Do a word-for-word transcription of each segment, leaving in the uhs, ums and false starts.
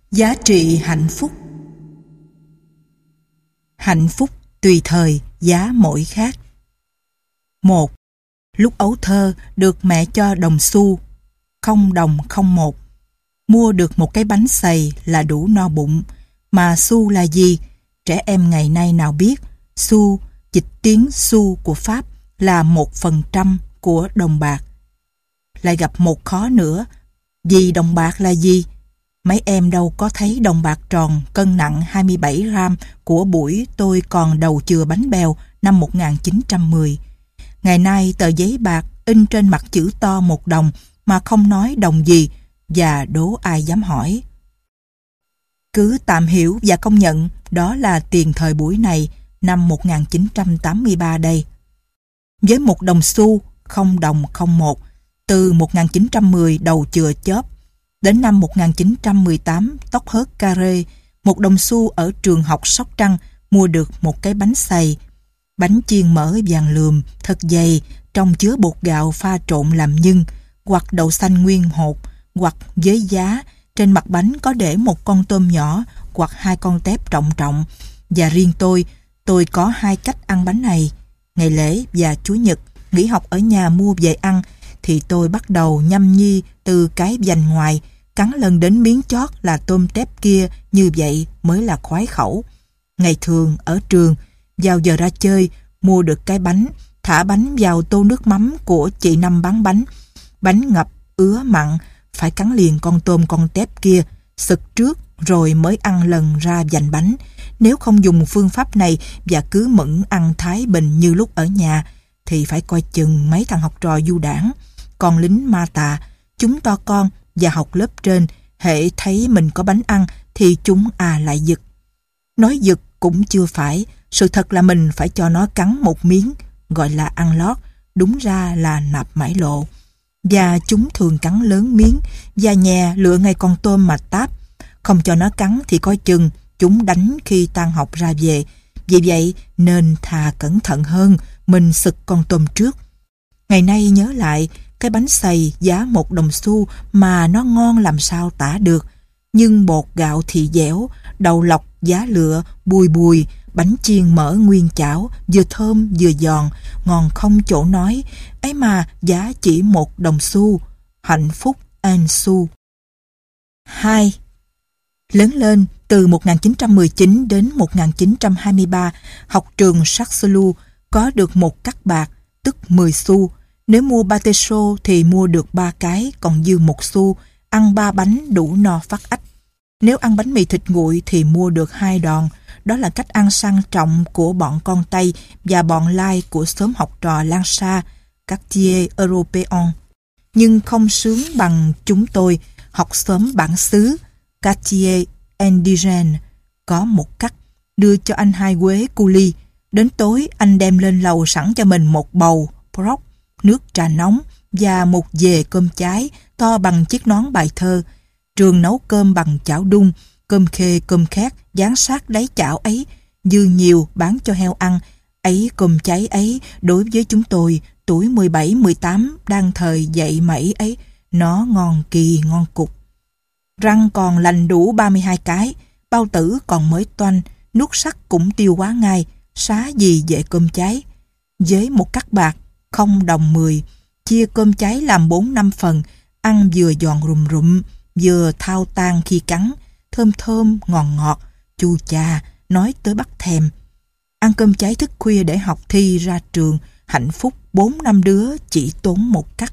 Giá trị hạnh phúc. Hạnh phúc tùy thời, giá mỗi khác. Một. Lúc ấu thơ được mẹ cho đồng xu, không đồng không một. Mua được một cái bánh xày là đủ no bụng. Mà xu là gì? Trẻ em ngày nay nào biết. Xu, dịch tiếng xu của Pháp, là một phần trăm của đồng bạc. Lại gặp một khó nữa. Vì đồng bạc là gì? Mấy em đâu có thấy đồng bạc tròn cân nặng hai mươi bảy gram của buổi tôi còn đầu chừa bánh bèo năm một nghìn chín trăm mười. Ngày nay tờ giấy bạc in trên mặt chữ to một đồng mà không nói đồng gì, và đố ai dám hỏi. Cứ tạm hiểu và công nhận đó là tiền thời buổi này, năm một nghìn chín trăm tám mươi ba đây. Với một đồng xu, không đồng không một, từ một nghìn chín trăm mười đầu chừa chớp, đến năm một nghìn chín trăm mười tám tóc hớt carré, một đồng xu ở trường học Sóc Trăng mua được một cái bánh xày. Bánh chiên mỡ vàng lườm, thật dày, trong chứa bột gạo pha trộn làm nhân, hoặc đậu xanh nguyên hột, hoặc với giá, trên mặt bánh có để một con tôm nhỏ, hoặc hai con tép trọng trọng. Và riêng tôi, tôi có hai cách ăn bánh này. Ngày lễ và Chủ nhật, nghỉ học ở nhà mua về ăn, thì tôi bắt đầu nhâm nhi từ cái vành ngoài, cắn lần đến miếng chót là tôm tép kia, như vậy mới là khoái khẩu. Ngày thường ở trường, vào giờ ra chơi, mua được cái bánh, thả bánh vào tô nước mắm của chị Năm bán bánh. Bánh ngập, ứa mặn, phải cắn liền con tôm con tép kia, sực trước rồi mới ăn lần ra vành bánh. Nếu không dùng phương pháp này và cứ mẫn ăn thái bình như lúc ở nhà, thì phải coi chừng mấy thằng học trò du đảng. Con lính ma tà, chúng to con và học lớp trên, hễ thấy mình có bánh ăn thì chúng à lại giật. Nói giật cũng chưa phải, sự thật là mình phải cho nó cắn một miếng, gọi là ăn lót, đúng ra là nạp mãi lộ. Và chúng thường cắn lớn miếng, và nhè lựa ngay con tôm mà táp. Không cho nó cắn thì coi chừng chúng đánh khi tan học ra về. Vì vậy nên thà cẩn thận hơn, mình sực con tôm trước. Ngày nay nhớ lại, cái bánh xày giá một đồng xu mà nó ngon làm sao tả được. Nhưng bột gạo thì dẻo, đậu lọc giá lựa, bùi bùi, bánh chiên mỡ nguyên chảo, vừa thơm vừa giòn, ngon không chỗ nói. Ấy mà giá chỉ một đồng xu. Hạnh phúc an xu. Hai. Lớn lên, từ một nghìn chín trăm mười chín đến một nghìn chín trăm hai mươi ba, học trường Saxelu có được một cắc bạc, tức mười xu. Nếu mua ba tê xô thì mua được ba cái, còn dư một xu, ăn ba bánh đủ no phát ách. Nếu ăn bánh mì thịt nguội thì mua được hai đòn. Đó là cách ăn sang trọng của bọn con Tây và bọn Lai của xóm học trò Lan Sa, Quartier Européen. Nhưng không sướng bằng chúng tôi, học xóm bản xứ, Quartier Indigène, có một cắt, đưa cho anh hai quế cu ly. Đến tối anh đem lên lầu sẵn cho mình một bầu, broc, nước trà nóng và một dề cơm cháy to bằng chiếc nón bài thơ. Trường nấu cơm bằng chảo đun, cơm khê cơm khét dán sát đáy chảo ấy, dư nhiều bán cho heo ăn. Ấy cơm cháy ấy, đối với chúng tôi, tuổi mười bảy mười tám đang thời dậy mẩy ấy, nó ngon kỳ ngon cục. Răng còn lành đủ ba mươi hai cái, bao tử còn mới toanh, nuốt sắc cũng tiêu hóa ngay, xá gì về cơm cháy. Với một cắc bạc, không đồng mười, chia cơm cháy làm bốn năm phần, ăn vừa giòn rùm rụm, vừa thao tan khi cắn, thơm thơm, ngọt ngọt, chu chà, nói tới bắt thèm. Ăn cơm cháy thức khuya để học thi ra trường, hạnh phúc bốn năm đứa chỉ tốn một cắc.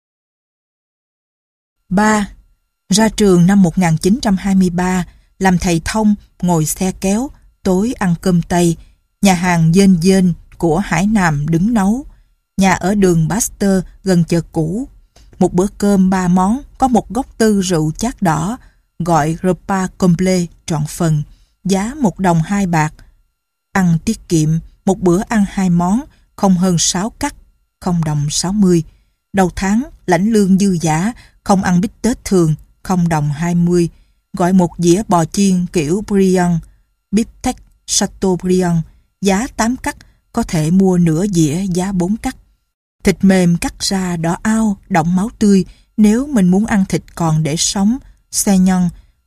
Ba. Ra trường năm một nghìn chín trăm hai mươi ba, làm thầy thông, ngồi xe kéo, tối ăn cơm Tây, nhà hàng dên dên của Hải Nam đứng nấu. Nhà ở đường Pasteur gần chợ cũ. Một bữa cơm ba món, có một gốc tư rượu chát đỏ, gọi repas complet trọn phần, giá một đồng hai bạc. Ăn tiết kiệm, một bữa ăn hai món, không hơn sáu cắc, không đồng sáu mươi. Đầu tháng, lãnh lương dư giả, không ăn bít tết thường, không đồng hai mươi. Gọi một dĩa bò chiên kiểu Briand, bifteck Chateaubriand, giá tám cắc, có thể mua nửa dĩa giá bốn cắc. Thịt mềm cắt ra đỏ ao, đọng máu tươi. Nếu mình muốn ăn thịt còn để sống, xe nhân,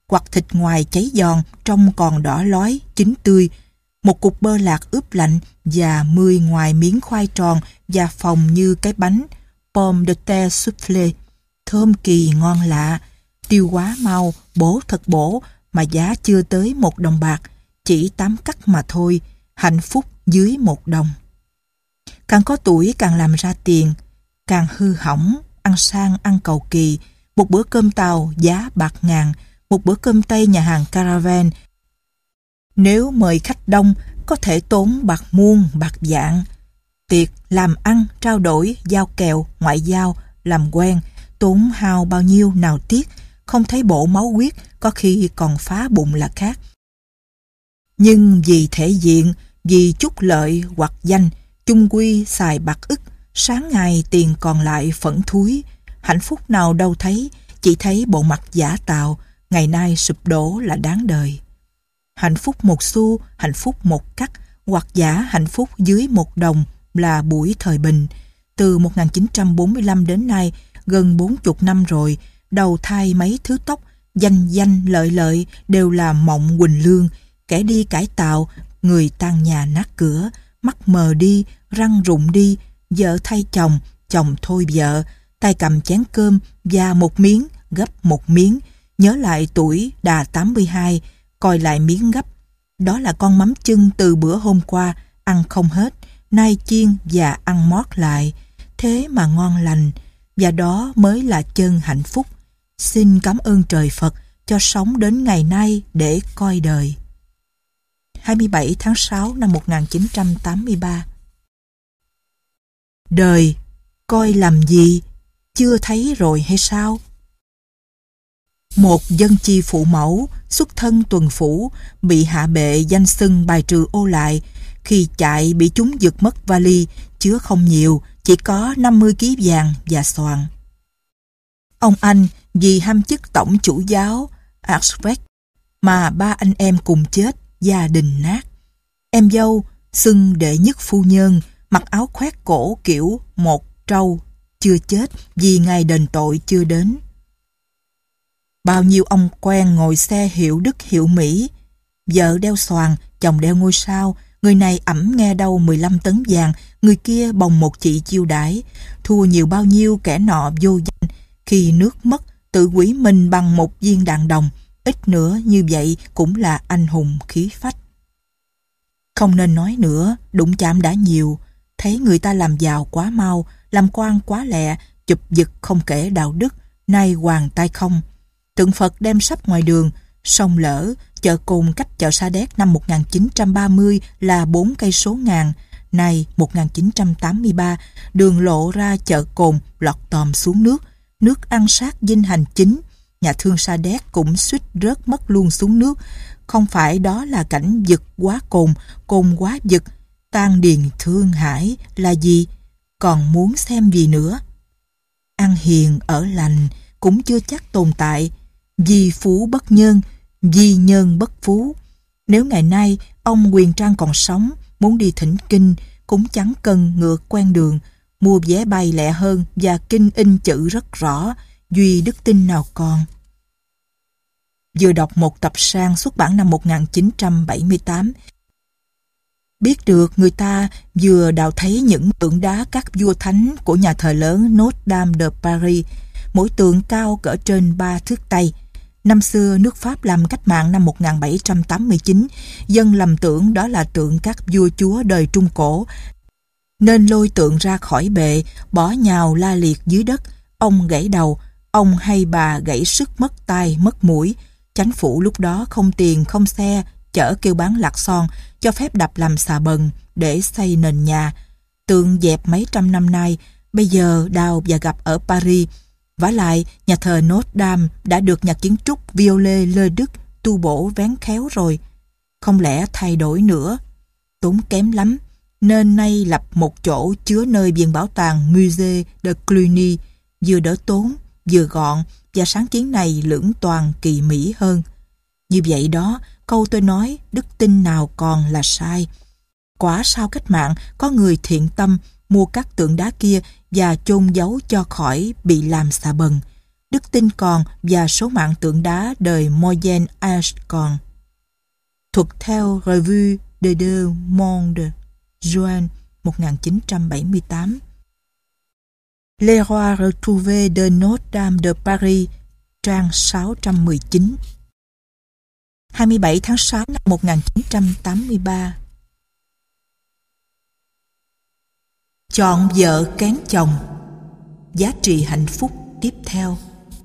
hoặc thịt ngoài cháy giòn trông còn đỏ lói, chín tươi, một cục bơ lạc ướp lạnh và mười ngoài miếng khoai tròn và phồng như cái bánh pomme de terre soufflé, thơm kỳ ngon lạ, tiêu hóa mau, bổ thật bổ, mà giá chưa tới một đồng bạc, chỉ tám cắc mà thôi, hạnh phúc dưới một đồng. Càng có tuổi càng làm ra tiền, càng hư hỏng, ăn sang ăn cầu kỳ, một bữa cơm Tàu giá bạc ngàn, một bữa cơm Tây nhà hàng Caravan. Nếu mời khách đông, có thể tốn bạc muôn, bạc vạn. Tiệc, làm ăn, trao đổi, giao kèo, ngoại giao, làm quen, tốn hao bao nhiêu nào tiếc, không thấy bổ máu huyết, có khi còn phá bụng là khác. Nhưng vì thể diện, vì chút lợi hoặc danh, chung quy xài bạc ức, sáng ngày tiền còn lại phẫn thúi, hạnh phúc nào đâu thấy, chỉ thấy bộ mặt giả tạo, ngày nay sụp đổ là đáng đời. Hạnh phúc một xu, hạnh phúc một cắc, hoặc giả hạnh phúc dưới một đồng là buổi thời bình. Từ một nghìn chín trăm bốn mươi lăm đến nay, gần bốn chục năm rồi, đầu thai mấy thứ tóc, danh danh lợi lợi đều là mộng huỳnh lương, kẻ đi cải tạo, người tan nhà nát cửa, mắt mờ đi, răng rụng đi, vợ thay chồng, chồng thôi vợ, tay cầm chén cơm và một miếng gấp một miếng, nhớ lại tuổi đà tám mươi hai, coi lại miếng gấp. Đó là con mắm chưng từ bữa hôm qua, ăn không hết, nay chiên và ăn mót lại, thế mà ngon lành, và đó mới là chân hạnh phúc. Xin cảm ơn trời Phật cho sống đến ngày nay để coi đời. hai mươi bảy tháng sáu năm một nghìn chín trăm tám mươi ba. Đời, coi làm gì, chưa thấy rồi hay sao? Một dân chi phụ mẫu, xuất thân tuần phủ, bị hạ bệ danh xưng bài trừ ô lại, khi chạy bị chúng giật mất vali, chứa không nhiều, chỉ có năm mươi ký vàng và xoàn. Ông anh vì ham chức tổng chủ giáo Archbishop mà ba anh em cùng chết, gia đình nát. Em dâu xưng đệ nhất phu nhân, mặc áo khoét cổ kiểu một trâu, chưa chết vì ngày đền tội chưa đến. Bao nhiêu ông quen ngồi xe hiệu Đức hiệu Mỹ, vợ đeo xoàn, chồng đeo ngôi sao, người này ẵm nghe đâu mười lăm tấn vàng, người kia bồng một chị chiêu đãi, thua nhiều bao nhiêu kẻ nọ vô danh, khi nước mất tự quỷ mình bằng một viên đạn đồng, ít nữa như vậy cũng là anh hùng khí phách. Không nên nói nữa, đụng chạm đã nhiều, thấy người ta làm giàu quá mau, làm quan quá lẹ, chụp giật không kể đạo đức, nay hoàng tay không. Tượng Phật đem sắp ngoài đường, sông lỡ, chợ Cồn cách chợ Sa Đéc năm một nghìn chín trăm ba mươi là bốn cây số ngàn, nay một nghìn chín trăm tám mươi ba, đường lộ ra chợ Cồn lọt tòm xuống nước, nước ăn sát dinh hành chính, nhà thương Sa Đéc cũng suýt rớt mất luôn xuống nước. Không phải đó là cảnh giật quá cồn, cồn quá giật, tan điền thương hải là gì, còn muốn xem gì nữa. Ăn hiền ở lành cũng chưa chắc tồn tại, vì phú bất nhân, vì nhân bất phú. Nếu ngày nay ông Quyền Trang còn sống, muốn đi thỉnh kinh cũng chẳng cần ngược quen đường, mua vé bay lẹ hơn và kinh in chữ rất rõ, duy đức tin nào còn. Vừa đọc một tập sang xuất bản năm một nghìn chín trăm bảy mươi tám, biết được người ta vừa đào thấy những tượng đá các vua thánh của nhà thờ lớn Notre Dame de Paris, mỗi tượng cao cỡ trên ba thước tay. Năm xưa nước Pháp làm cách mạng năm một nghìn bảy trăm tám mươi chín, dân lầm tưởng đó là tượng các vua chúa đời Trung Cổ, nên lôi tượng ra khỏi bệ, bỏ nhào la liệt dưới đất. Ông gãy đầu, ông hay bà gãy sức mất tai mất mũi. Chánh phủ lúc đó không tiền không xe, chở kêu bán lạc son, cho phép đập làm xà bần để xây nền nhà. Tượng dẹp mấy trăm năm nay, bây giờ đào và gặp ở Paris. Vả lại, nhà thờ Notre Dame đã được nhà kiến trúc Viollet-le-Duc tu bổ vén khéo rồi. Không lẽ thay đổi nữa? Tốn kém lắm, nên nay lập một chỗ chứa nơi viện bảo tàng Musée de Cluny, vừa đỡ tốn, vừa gọn, và sáng kiến này lưỡng toàn kỳ mỹ hơn. Như vậy đó, câu tôi nói đức tin nào còn là sai. Quả sau cách mạng có người thiện tâm mua các tượng đá kia và chôn giấu cho khỏi bị làm xà bần. đức tin còn và số mạng tượng đá đời Moyen Âge còn. Thuật theo Revue des Deux Mondes, Juin một nghìn chín trăm bảy mươi tám. Les rois retrouvés de Notre-Dame de Paris, trang sáu trăm mười chín. hai mươi bảy tháng sáu năm một nghìn chín trăm tám mươi ba. Chọn vợ kén chồng, giá trị hạnh phúc tiếp theo.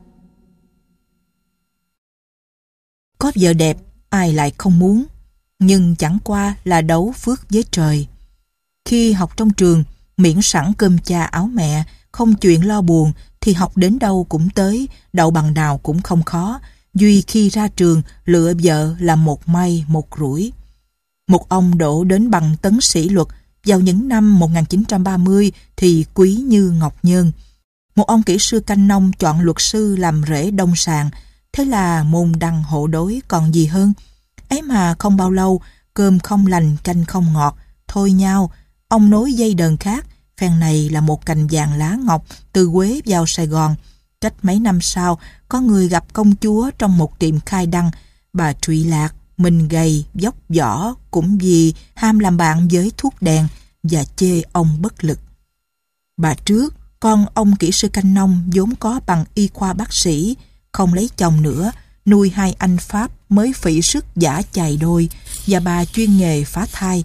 Có vợ đẹp, ai lại không muốn, nhưng chẳng qua là đấu phước với trời. Khi học trong trường, miễn sẵn cơm cha áo mẹ, không chuyện lo buồn, thì học đến đâu cũng tới, đậu bằng nào cũng không khó. Duy khi ra trường, lựa vợ là một may một rủi. Một ông đỗ đến bằng tấn sĩ luật vào những năm một nghìn chín trăm ba mươi thì quý như ngọc nhơn. Một ông kỹ sư canh nông chọn luật sư làm rễ đông sàn, thế là môn đăng hộ đối còn gì hơn. Ấy mà không bao lâu, cơm không lành canh không ngọt, thôi nhau, ông nối dây đờn khác, phen này là một cành vàng lá ngọc từ Quế vào Sài Gòn. Cách mấy năm sau, có người gặp công chúa trong một tiệm khai đăng. Bà trụy lạc, mình gầy, dốc vỏ, cũng vì ham làm bạn với thuốc đèn và chê ông bất lực. Bà trước, con ông kỹ sư canh nông vốn có bằng y khoa bác sĩ, không lấy chồng nữa, nuôi hai anh Pháp mới phỉ sức giả chài đôi, và bà chuyên nghề phá thai.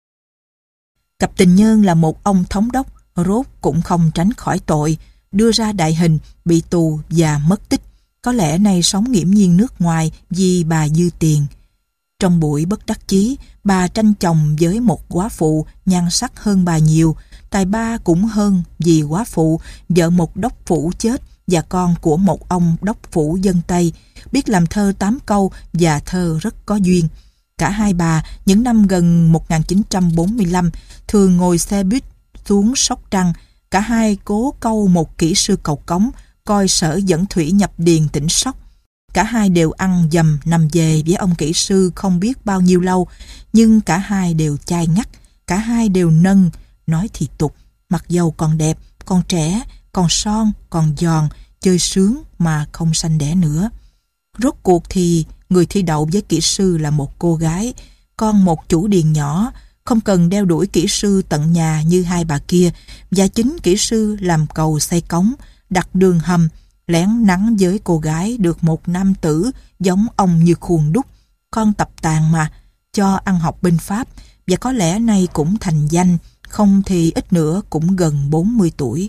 Cặp tình nhân là một ông thống đốc, rốt cũng không tránh khỏi tội, đưa ra đại hình, bị tù và mất tích. Có lẽ nay sống nghiễm nhiên nước ngoài vì bà dư tiền. Trong buổi bất đắc chí, bà tranh chồng với một góa phụ nhan sắc hơn bà nhiều, tài ba cũng hơn vì góa phụ, vợ một đốc phủ chết và con của một ông đốc phủ dân Tây, biết làm thơ tám câu và thơ rất có duyên. Cả hai bà, những năm gần một nghìn chín trăm bốn mươi lăm, thường ngồi xe buýt xuống Sóc Trăng. Cả hai cố câu một kỹ sư cầu cống, coi sở dẫn thủy nhập điền tỉnh Sóc. Cả hai đều ăn dầm nằm về với ông kỹ sư không biết bao nhiêu lâu, nhưng cả hai đều chai ngắt, cả hai đều nâng, nói thì tục, mặc dầu còn đẹp, còn trẻ, còn son, còn giòn, chơi sướng mà không sanh đẻ nữa. Rốt cuộc thì người thi đậu với kỹ sư là một cô gái, con một chủ điền nhỏ, không cần đeo đuổi kỹ sư tận nhà như hai bà kia, và chính kỹ sư làm cầu xây cống, đặt đường hầm, lén nắng với cô gái được một nam tử giống ông như khuôn đúc, con tập tàn mà, cho ăn học bên Pháp, và có lẽ nay cũng thành danh, không thì ít nữa cũng gần bốn mươi tuổi.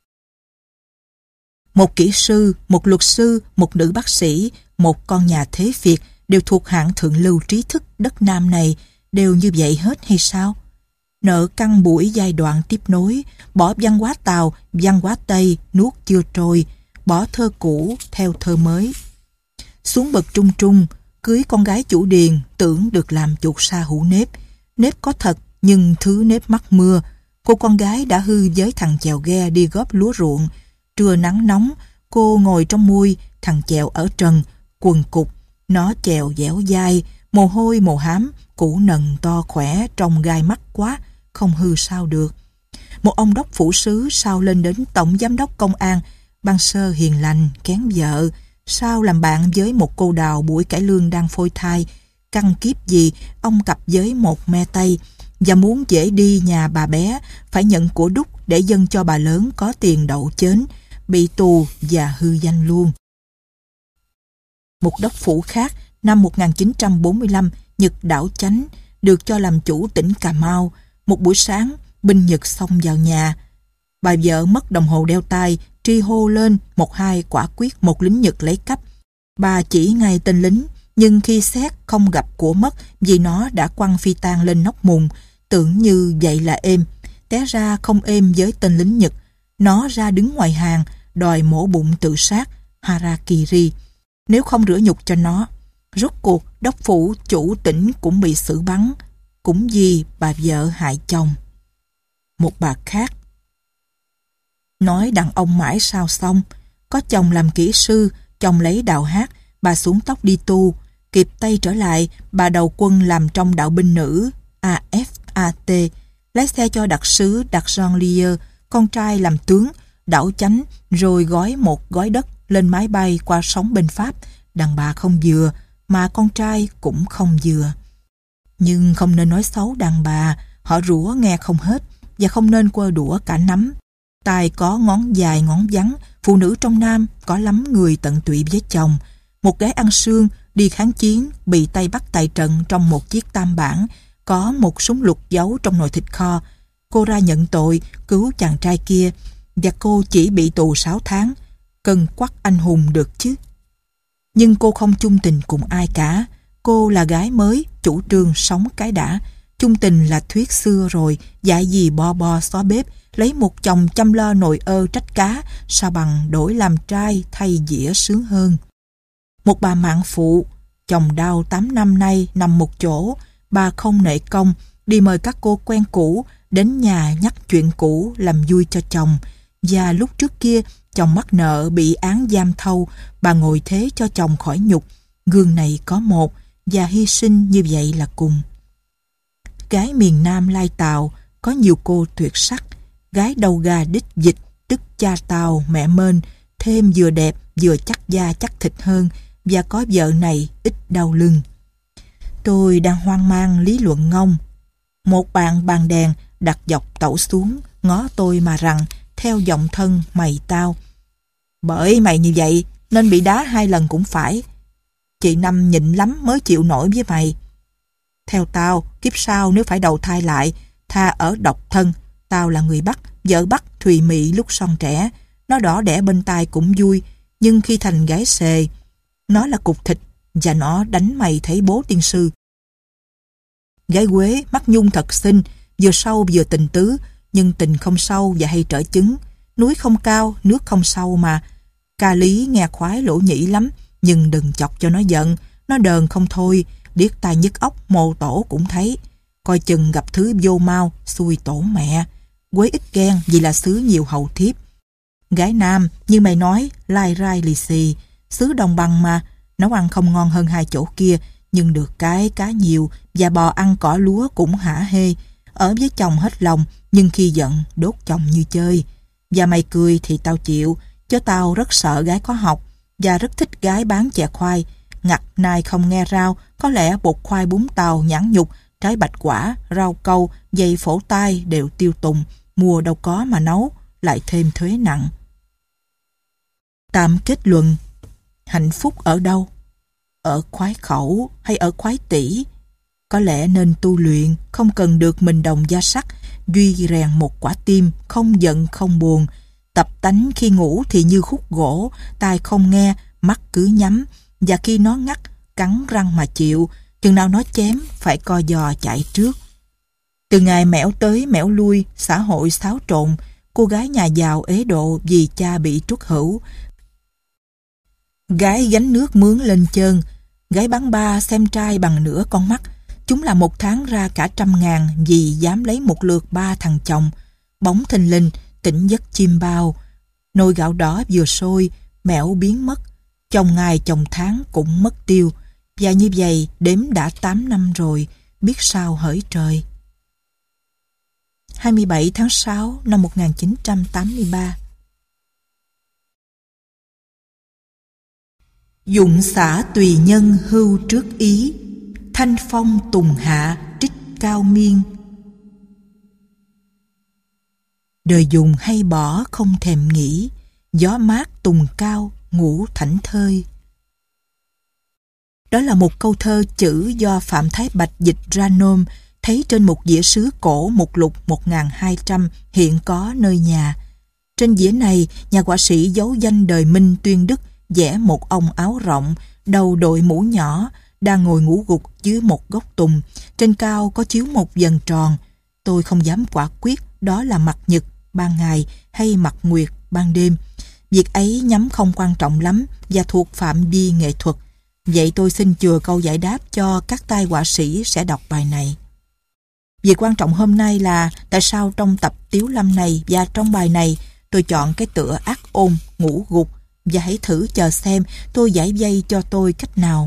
Một kỹ sư, một luật sư, một nữ bác sĩ, một con nhà thế Việt đều thuộc hạng thượng lưu trí thức đất Nam này, đều như vậy hết hay sao? Nợ căng buổi giai đoạn tiếp nối, bỏ văn hóa Tàu, văn hóa Tây, nuốt chưa trôi, bỏ thơ cũ theo thơ mới. Xuống bậc trung trung, cưới con gái chủ điền, tưởng được làm chuột sa hữu nếp. Nếp có thật, nhưng thứ nếp mắc mưa. Cô con gái đã hư với thằng chèo ghe đi góp lúa ruộng. Trưa nắng nóng, cô ngồi trong mui, thằng chèo ở trần, quần cục. Nó chèo dẻo dai, mồ hôi mồ hám, củ nần to khỏe, trông gai mắt quá, không hư sao được. Một ông đốc phủ sứ sao lên đến tổng giám đốc công an, ban sơ hiền lành, kén vợ, sao làm bạn với một cô đào buổi cải lương đang phôi thai, căn kiếp gì ông cặp với một me Tây, và muốn dễ đi nhà bà bé, phải nhận của đúc để dâng cho bà lớn có tiền đậu chến, bị tù và hư danh luôn. Một đốc phủ khác, năm một nghìn chín trăm bốn mươi lăm, Nhật đảo Chánh, được cho làm chủ tỉnh Cà Mau. Một buổi sáng, binh Nhật xông vào nhà. Bà vợ mất đồng hồ đeo tay, tri hô lên, một hai quả quyết một lính Nhật lấy cắp. Bà chỉ ngay tên lính, nhưng khi xét không gặp của mất vì nó đã quăng phi tang lên nóc mùng, tưởng như vậy là êm. Té ra không êm với tên lính Nhật. Nó ra đứng ngoài hàng, đòi mổ bụng tự sát, harakiri, nếu không rửa nhục cho nó. Rốt cuộc, đốc phủ chủ tỉnh cũng bị xử bắn, cũng vì bà vợ hại chồng. Một bà khác nói đàn ông mãi sao xong, có chồng làm kỹ sư, chồng lấy đạo hát, bà xuống tóc đi tu, kịp tay trở lại, bà đầu quân làm trong đạo binh nữ a ép a tê, lái xe cho đặc sứ đặc Jean Lieu, con trai làm tướng, đảo Chánh, rồi gói một gói đất lên máy bay qua sóng bên Pháp, đàn bà không vừa, mà con trai cũng không vừa. Nhưng không nên nói xấu đàn bà, họ rủa nghe không hết, và không nên quơ đũa cả nắm. Tai có ngón dài ngón vắn, phụ nữ trong Nam có lắm người tận tụy với chồng. Một gái ăn xương đi kháng chiến bị Tây bắt tại trận trong một chiếc tam bản, có một súng lục giấu trong nồi thịt kho. Cô ra nhận tội cứu chàng trai kia, và cô chỉ bị tù sáu tháng. Cân quắc anh hùng được chứ. Nhưng cô không chung tình cùng ai cả. Cô là gái mới, chủ trương sống cái đã. Chung tình là thuyết xưa rồi, dạy gì bo bo xó bếp, lấy một chồng chăm lo nồi ơ trách cá, sao bằng đổi làm trai thay dĩa sướng hơn. Một bà mạng phụ, chồng đau tám năm nay nằm một chỗ, bà không nể công, đi mời các cô quen cũ, đến nhà nhắc chuyện cũ làm vui cho chồng. Và lúc trước kia, chồng mắc nợ bị án giam thâu, bà ngồi thế cho chồng khỏi nhục. Gương này có một, và hy sinh như vậy là cùng. Gái miền Nam Lai Tàu có nhiều cô tuyệt sắc. Gái đầu gà đích dịch, tức cha Tàu mẹ Mên, thêm vừa đẹp vừa chắc da chắc thịt hơn, và có vợ này ít đau lưng. Tôi đang hoang mang lý luận ngông. Một bạn bàn đèn đặt dọc tẩu xuống, ngó tôi mà rằng theo giọng thân mày tao. Bởi mày như vậy nên bị đá hai lần cũng phải. Chị Năm nhịn lắm mới chịu nổi với mày. Theo tao, kiếp sau nếu phải đầu thai lại, tha ở độc thân. Tao là người Bắc, vợ Bắc thùy mị lúc son trẻ. Nó đỏ đẻ bên tai cũng vui, nhưng khi thành gái xề, nó là cục thịt, và nó đánh mày thấy bố tiên sư. Gái Quế mắt nhung thật xinh, vừa sâu vừa tình tứ, nhưng tình không sâu và hay trở chứng. Núi không cao, nước không sâu mà. Ca lý nghe khoái lỗ nhĩ lắm, nhưng đừng chọc cho nó giận. Nó đờn không thôi, điếc tai nhức óc mồ tổ cũng thấy. Coi chừng gặp thứ vô mau, xui tổ mẹ. Quế ít ghen vì là xứ nhiều hậu thiếp. Gái Nam, như mày nói, lai rai lì xì, xứ đồng bằng mà, nấu ăn không ngon hơn hai chỗ kia, nhưng được cái cá nhiều, và bò ăn cỏ lúa cũng hả hê. Ở với chồng hết lòng, nhưng khi giận, đốt chồng như chơi. Và mày cười thì tao chịu, chứ tao rất sợ gái có học, và rất thích gái bán chè khoai. Ngặt nai không nghe rau, có lẽ bột khoai bún tàu, nhãn nhục, trái bạch quả, rau câu, dây phổ tai đều tiêu tùng, mua đâu có mà nấu, lại thêm thuế nặng. Tạm kết luận, hạnh phúc ở đâu? Ở khoái khẩu hay ở khoái tỷ? Có lẽ nên tu luyện, không cần được mình đồng da sắt, duy rèn một quả tim, không giận không buồn. Tập tánh khi ngủ thì như khúc gỗ, tai không nghe, mắt cứ nhắm, và khi nó ngắt, cắn răng mà chịu, chừng nào nó chém, phải co giò chạy trước. Từ ngày mẻo tới mẻo lui, xã hội xáo trộn, cô gái nhà giàu ế độ vì cha bị truất hữu. Gái gánh nước mướn lên chơn, gái bán ba xem trai bằng nửa con mắt. Chúng là một tháng ra cả trăm ngàn vì dám lấy một lượt ba thằng chồng. Bóng thình lình, tỉnh giấc chim bao. Nồi gạo đỏ vừa sôi, mẻo biến mất. Chồng ngày chồng tháng cũng mất tiêu. Và như vậy đếm đã tám năm rồi, biết sao hỡi trời. hai mươi bảy tháng sáu năm một nghìn chín trăm tám mươi ba. Dụng xả tùy nhân hưu trước ý, thanh phong tùng hạ trích cao miên. Đời dùng hay bỏ không thèm nghĩ, gió mát tùng cao ngủ thảnh thơi. Đó là một câu thơ chữ do Phạm Thái Bạch dịch ra nôm, thấy trên một dĩa sứ cổ mục lục một nghìn hai trăm hiện có nơi nhà. Trên dĩa này, nhà họa sĩ giấu danh đời Minh Tuyên Đức vẽ một ông áo rộng, đầu đội mũ nhỏ, đang ngồi ngủ gục dưới một gốc tùng. Trên cao có chiếu một vầng tròn. Tôi không dám quả quyết đó là mặt nhật ban ngày hay mặt nguyệt ban đêm. Việc ấy nhắm không quan trọng lắm và thuộc phạm vi nghệ thuật. Vậy tôi xin chừa câu giải đáp cho các tay họa sĩ sẽ đọc bài này. Việc quan trọng hôm nay là tại sao trong tập Tiếu Lâm này và trong bài này tôi chọn cái tựa ác ôn ngủ gục, và hãy thử chờ xem tôi giải vây cho tôi cách nào.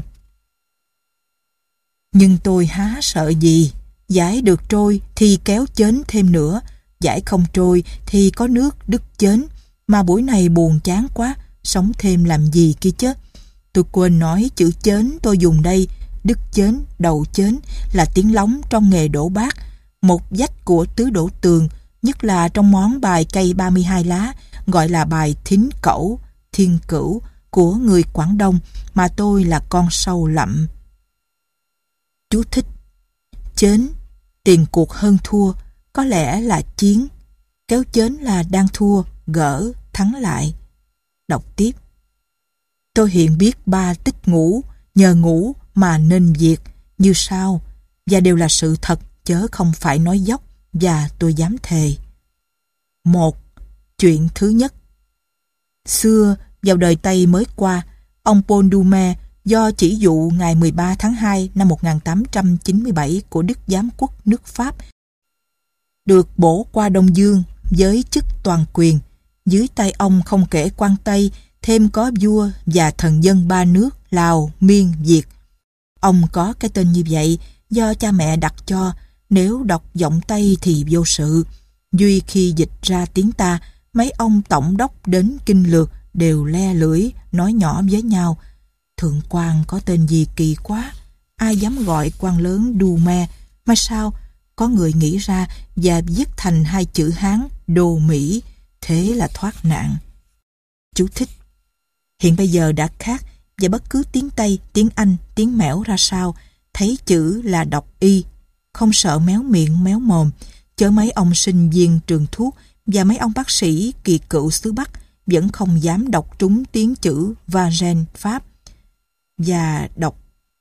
Nhưng tôi há sợ gì, giải được trôi thì kéo chến thêm nữa, giải không trôi thì có nước đứt chến, mà buổi này buồn chán quá, sống thêm làm gì kia chứ. Tôi quên nói chữ chến tôi dùng đây, đứt chến, đầu chến là tiếng lóng trong nghề đổ bát, một vách của tứ đổ tường, nhất là trong món bài cây ba mươi hai lá, gọi là bài thính cẩu, thiên cửu của người Quảng Đông, mà tôi là con sâu lậm. Chú thích: chến, tiền cuộc hơn thua, có lẽ là chiến. Kéo chến là đang thua, gỡ, thắng lại. Đọc tiếp: tôi hiện biết ba tích ngũ, nhờ ngũ mà nên diệt, như sau, và đều là sự thật, chớ không phải nói dóc, và tôi dám thề. Một. Chuyện thứ nhất. Xưa, vào đời Tây mới qua, ông Paul Doumer do chỉ dụ ngày mười ba tháng hai năm một nghìn tám trăm chín mươi bảy của Đức Giám quốc nước Pháp, được bổ qua Đông Dương với chức toàn quyền. Dưới tay ông không kể quan Tây, thêm có vua và thần dân ba nước Lào, Miên, Việt. Ông có cái tên như vậy do cha mẹ đặt cho, nếu đọc giọng Tây thì vô sự. Duy khi dịch ra tiếng ta, mấy ông tổng đốc đến kinh lược đều le lưỡi, nói nhỏ với nhau: thượng quan có tên gì kỳ quá, ai dám gọi quan lớn Doumer, mà sao có người nghĩ ra và viết thành hai chữ Hán Đô Mỹ, thế là thoát nạn. Chú thích: hiện bây giờ đã khác, và bất cứ tiếng Tây, tiếng Anh, tiếng Mẻo ra sao, thấy chữ là đọc y, không sợ méo miệng méo mồm. Chớ mấy ông sinh viên trường thuốc và mấy ông bác sĩ kỳ cựu xứ Bắc vẫn không dám đọc trúng tiếng chữ Vagen Pháp và đọc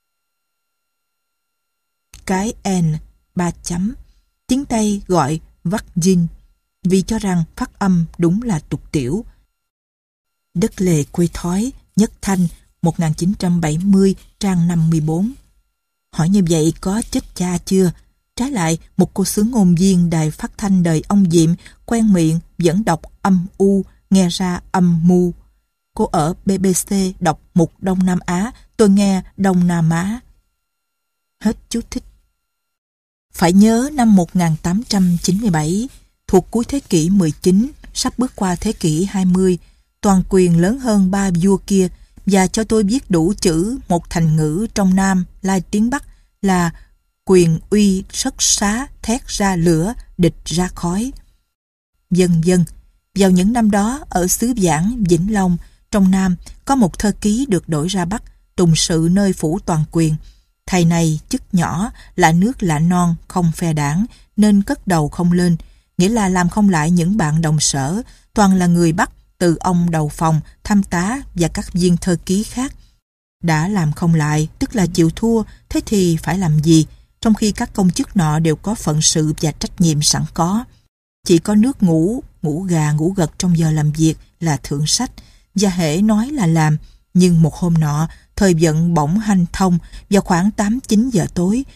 cái N ba chấm, tiếng Tây gọi vaccine, vì cho rằng phát âm đúng là tục tiểu. Đất Lề Quê Thói, Nhất Thanh, một nghìn chín trăm bảy mươi, trang năm mươi bốn. Hỏi như vậy có chết cha chưa? Trái lại, một cô xứ ngôn viên đài phát thanh đời ông Diệm quen miệng vẫn đọc âm U, nghe ra âm mu. Cô ở bê bê xê đọc Mục Đông Nam Á, tôi nghe Đông Nam Á. Hết chú thích. Phải nhớ năm một nghìn tám trăm chín mươi bảy, thuộc cuối thế kỷ mười chín, sắp bước qua thế kỷ hai mươi, toàn quyền lớn hơn ba vua kia, và cho tôi biết đủ chữ một thành ngữ trong Nam lai tiếng Bắc là quyền uy sất xá, thét ra lửa, địch ra khói. Vân vân. Vào những năm đó, ở xứ Giảng, Vĩnh Long, trong Nam, có một thơ ký được đổi ra Bắc, tùng sự nơi phủ toàn quyền. Thầy này chức nhỏ, lạ nước lạ non, không phe đảng, nên cất đầu không lên, nghĩa là làm không lại những bạn đồng sở, toàn là người Bắc, từ ông đầu phòng, tham tá và các viên thơ ký khác. Đã làm không lại, tức là chịu thua, thế thì phải làm gì, trong khi các công chức nọ đều có phận sự và trách nhiệm sẵn có. Chỉ có nước ngủ, ngủ gà ngủ gật trong giờ làm việc là thượng sách, và hễ nói là làm. Nhưng một hôm nọ, thời vận bỗng hanh thông, vào khoảng tám chín giờ tối,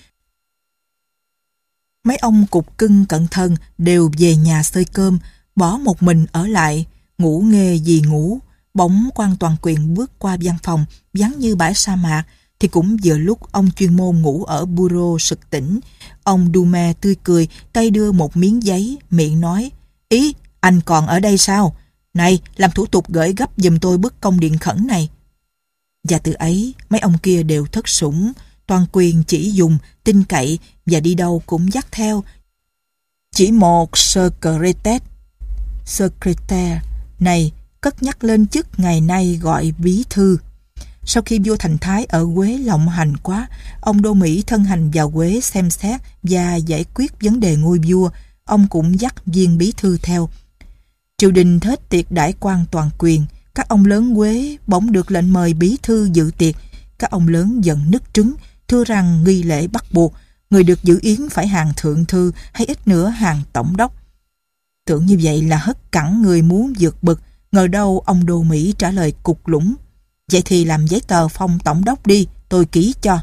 mấy ông cục cưng cẩn thận đều về nhà xơi cơm, bỏ một mình ở lại, ngủ nghê gì ngủ. Bỗng quan toàn quyền bước qua văn phòng, vắng như bãi sa mạc, thì cũng vừa lúc ông chuyên môn ngủ ở bureau sực tỉnh. Ông Doumer tươi cười, tay đưa một miếng giấy, miệng nói: ý, anh còn ở đây sao? Này, làm thủ tục gửi gấp giùm tôi bức công điện khẩn này. Và từ ấy, mấy ông kia đều thất sủng, toàn quyền chỉ dùng, tin cậy, và đi đâu cũng dắt theo. Chỉ một secrétaire, secrétaire này cất nhắc lên chức ngày nay gọi bí thư. Sau khi vua Thành Thái ở Quế lộng hành quá, ông Đô Mỹ thân hành vào Quế xem xét và giải quyết vấn đề ngôi vua. Ông cũng dắt viên bí thư theo. Triều đình hết tiệc đãi quan toàn quyền, các ông lớn Quế bỗng được lệnh mời bí thư dự tiệc. Các ông lớn giận nứt trứng, thưa rằng nghi lễ bắt buộc, người được dự yến phải hàng thượng thư hay ít nữa hàng tổng đốc. Tưởng như vậy là hất cẳng người muốn vượt bực, ngờ đâu ông Đô Mỹ trả lời cục lũng: vậy thì làm giấy tờ phong tổng đốc đi, tôi ký cho.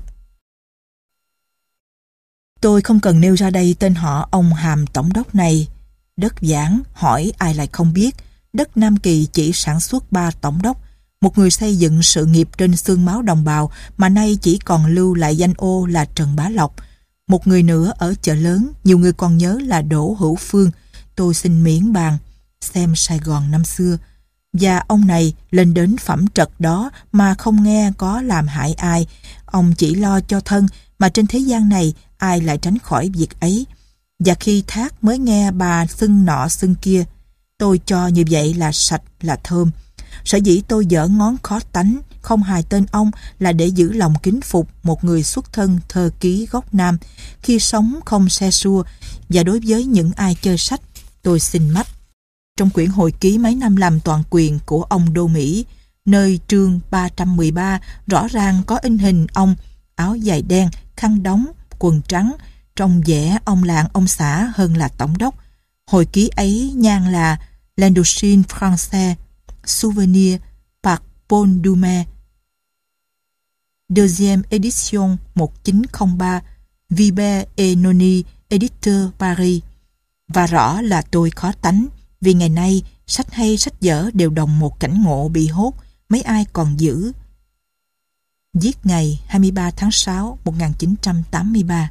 Tôi không cần nêu ra đây tên họ ông hàm tổng đốc này. Đất Giảng hỏi ai lại không biết, đất Nam Kỳ chỉ sản xuất ba tổng đốc, một người xây dựng sự nghiệp trên xương máu đồng bào mà nay chỉ còn lưu lại danh ô là Trần Bá Lộc. Một người nữa ở Chợ Lớn, nhiều người còn nhớ là Đỗ Hữu Phương. Tôi xin miễn bàn. Xem Sài Gòn năm xưa. Và ông này lên đến phẩm trật đó mà không nghe có làm hại ai. Ông chỉ lo cho thân, mà trên thế gian này ai lại tránh khỏi việc ấy. Và khi thác mới nghe bà xưng nọ xưng kia, tôi cho như vậy là sạch, là thơm. Sở dĩ tôi dở ngón khó tánh, không hài tên ông là để giữ lòng kính phục một người xuất thân thơ ký gốc Nam, khi sống không xe xua, và đối với những ai chơi sách, tôi xin mách. Trong quyển hồi ký mấy năm làm toàn quyền của ông Đô Mỹ, nơi chương ba trăm mười ba rõ ràng có in hình ông, áo dài đen, khăn đóng, quần trắng, trông vẻ ông làng ông xã hơn là tổng đốc. Hồi ký ấy nhan là L'Indochine Française, Souvenir par Paul Doumer. Deuxième édition một nghìn chín trăm lẻ ba, Vibert et Noni, éditeur Paris. Và rõ là tôi khó tánh, vì ngày nay sách hay sách dở đều đồng một cảnh ngộ bị hốt, mấy ai còn giữ. Viết ngày hai mươi ba tháng sáu một nghìn chín trăm tám mươi ba.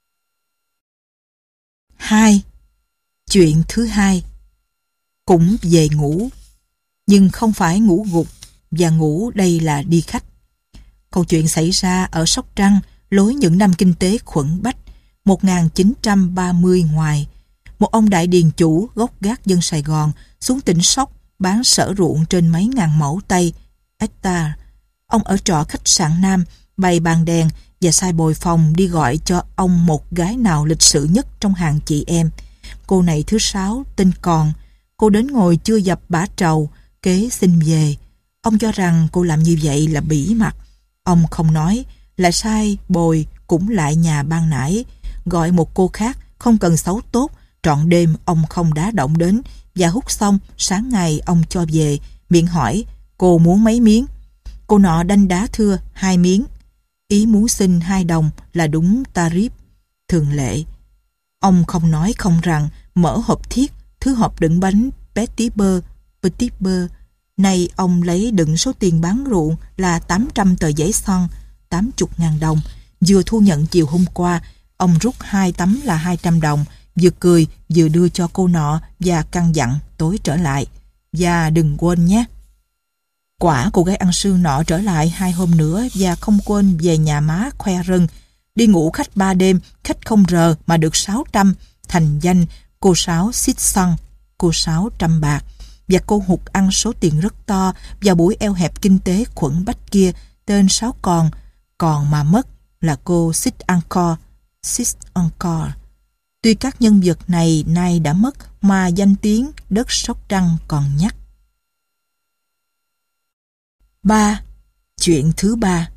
hai. Chuyện thứ hai. Cũng về ngủ, nhưng không phải ngủ gục, và ngủ đây là đi khách. Câu chuyện xảy ra ở Sóc Trăng lối những năm kinh tế khuẩn bách một nghìn chín trăm ba mươi ngoài. Một ông đại điền chủ gốc gác dân Sài Gòn xuống tỉnh Sóc bán sở ruộng trên mấy ngàn mẫu Tây hectare. Ông ở trọ khách sạn Nam, bày bàn đèn và sai bồi phòng đi gọi cho ông một gái nào lịch sự nhất trong hàng chị em. Cô này thứ sáu, tên Còn. Cô đến ngồi chưa dập bả trầu, kế xin về. Ông cho rằng cô làm như vậy là bỉ mặt. Ông không nói, lại sai bồi cũng lại nhà ban nãy, gọi một cô khác, không cần xấu tốt. Trọn đêm ông không đá động đến, và hút xong sáng ngày ông cho về, miệng hỏi cô muốn mấy miếng. Cô nọ đanh đá thưa hai miếng. Ý muốn xin hai đồng là đúng tarif thường lệ. Ông không nói không rằng, mở hộp thiết, thứ hộp đựng bánh petit beurre, petit beurre. Nay ông lấy đựng số tiền bán ruộng là tám trăm tờ giấy son, tám mươi ngàn đồng. Vừa thu nhận chiều hôm qua, ông rút hai tấm là hai trăm đồng, vừa cười vừa đưa cho cô nọ và căn dặn tối trở lại. Và đừng quên nhé. Quả cô gái ăn sương nọ trở lại hai hôm nữa và không quên về nhà má khoe rưng. Đi ngủ khách ba đêm, khách không rờ mà được sáu trăm, thành danh cô Sáu xít xăng, cô Sáu trăm bạc. Và cô hụt ăn số tiền rất to vào buổi eo hẹp kinh tế khuẩn bách kia, tên Sáu Còn. Còn mà mất là cô xít encore, xít encore. Tuy các nhân vật này nay đã mất mà danh tiếng đất Sóc Trăng còn nhắc. ba. Chuyện thứ ba.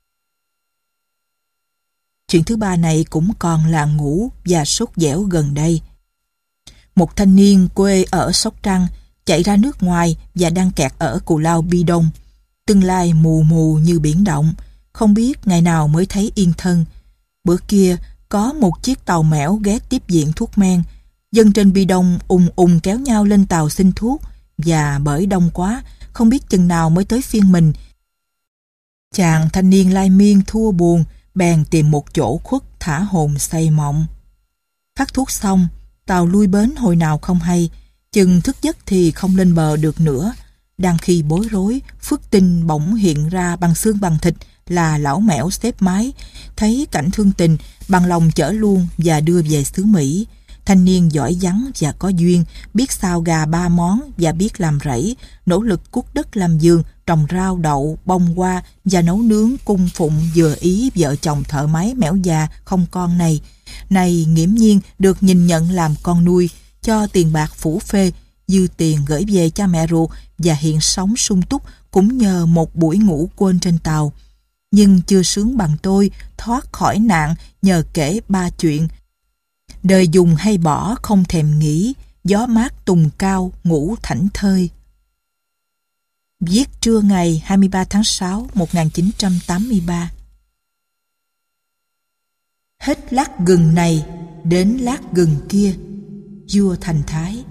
Chuyện thứ ba này cũng còn là ngủ và sốt dẻo gần đây. Một thanh niên quê ở Sóc Trăng chạy ra nước ngoài và đang kẹt ở Cù Lao Bi Đông. Tương lai mù mù như biển động, không biết ngày nào mới thấy yên thân. Bữa kia có một chiếc tàu mẻo ghé tiếp diện thuốc men. Dân trên Bi Đông ùng ùng kéo nhau lên tàu xin thuốc, và bởi đông quá, không biết chừng nào mới tới phiên mình. Chàng thanh niên lai miên thua buồn, bèn tìm một chỗ khuất thả hồn say mộng. Phát thuốc xong, tàu lui bến hồi nào không hay, chừng thức giấc thì không lên bờ được nữa. Đang khi bối rối, phước tinh bỗng hiện ra bằng xương bằng thịt là lão mẻo xếp mái, thấy cảnh thương tình, bằng lòng chở luôn và đưa về xứ Mỹ. Thanh niên giỏi vắn và có duyên, biết xào gà ba món và biết làm rẫy, nỗ lực cuốc đất làm vườn, trồng rau đậu, bông hoa và nấu nướng cung phụng vừa ý vợ chồng thợ máy mẻo già không con này. Này nghiễm nhiên được nhìn nhận làm con nuôi, cho tiền bạc phủ phê, dư tiền gửi về cha mẹ ruột, và hiện sống sung túc cũng nhờ một buổi ngủ quên trên tàu. Nhưng chưa sướng bằng tôi thoát khỏi nạn nhờ kể ba chuyện. Đời dùng hay bỏ không thèm nghĩ, gió mát tùng cao ngủ thảnh thơi. Viết trưa ngày hai mươi ba tháng sáu một nghìn chín trăm tám mươi ba. Hết lát gừng này đến lát gừng kia, vua Thành Thái.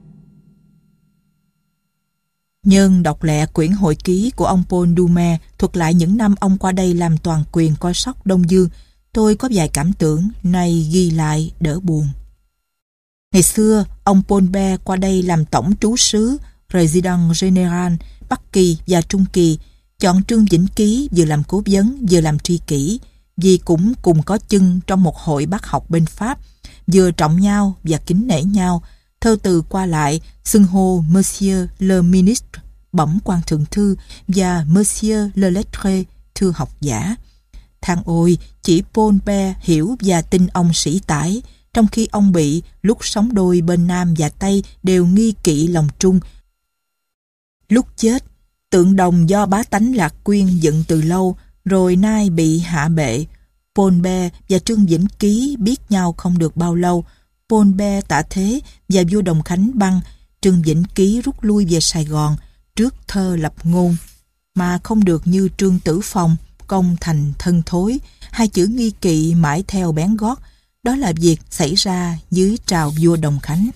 Nhân đọc lẹ quyển hồi ký của ông Paul Doumer thuật lại những năm ông qua đây làm toàn quyền coi sóc Đông Dương, tôi có vài cảm tưởng nay ghi lại đỡ buồn. Ngày xưa, ông Paul Bert qua đây làm tổng trú sứ, Président Général Bắc Kỳ và Trung Kỳ, chọn Trương Vĩnh Ký vừa làm cố vấn vừa làm tri kỷ, vì cũng cùng có chân trong một hội bác học bên Pháp, vừa trọng nhau và kính nể nhau, thơ từ qua lại, xưng hô Monsieur le Ministre, bẩm quan thượng thư, và Monsieur le Lettré, thư học giả. Thang ôi, chỉ Paul Bert hiểu và tin ông sĩ tải, trong khi ông bị, lúc sống đôi bên Nam và Tây đều nghi kỵ lòng trung. Lúc chết, tượng đồng do bá tánh Lạc Quyên dựng từ lâu, rồi nay bị hạ bệ. Paul Bert và Trương Vĩnh Ký biết nhau không được bao lâu. Paul Bert tạ thế và vua Đồng Khánh băng. Trương Vĩnh Ký rút lui về Sài Gòn, trước thơ lập ngôn, mà không được như Trương Tử Phong, công thành thân thối, hai chữ nghi kỵ mãi theo bén gót. Đó là việc xảy ra dưới trào vua Đồng Khánh.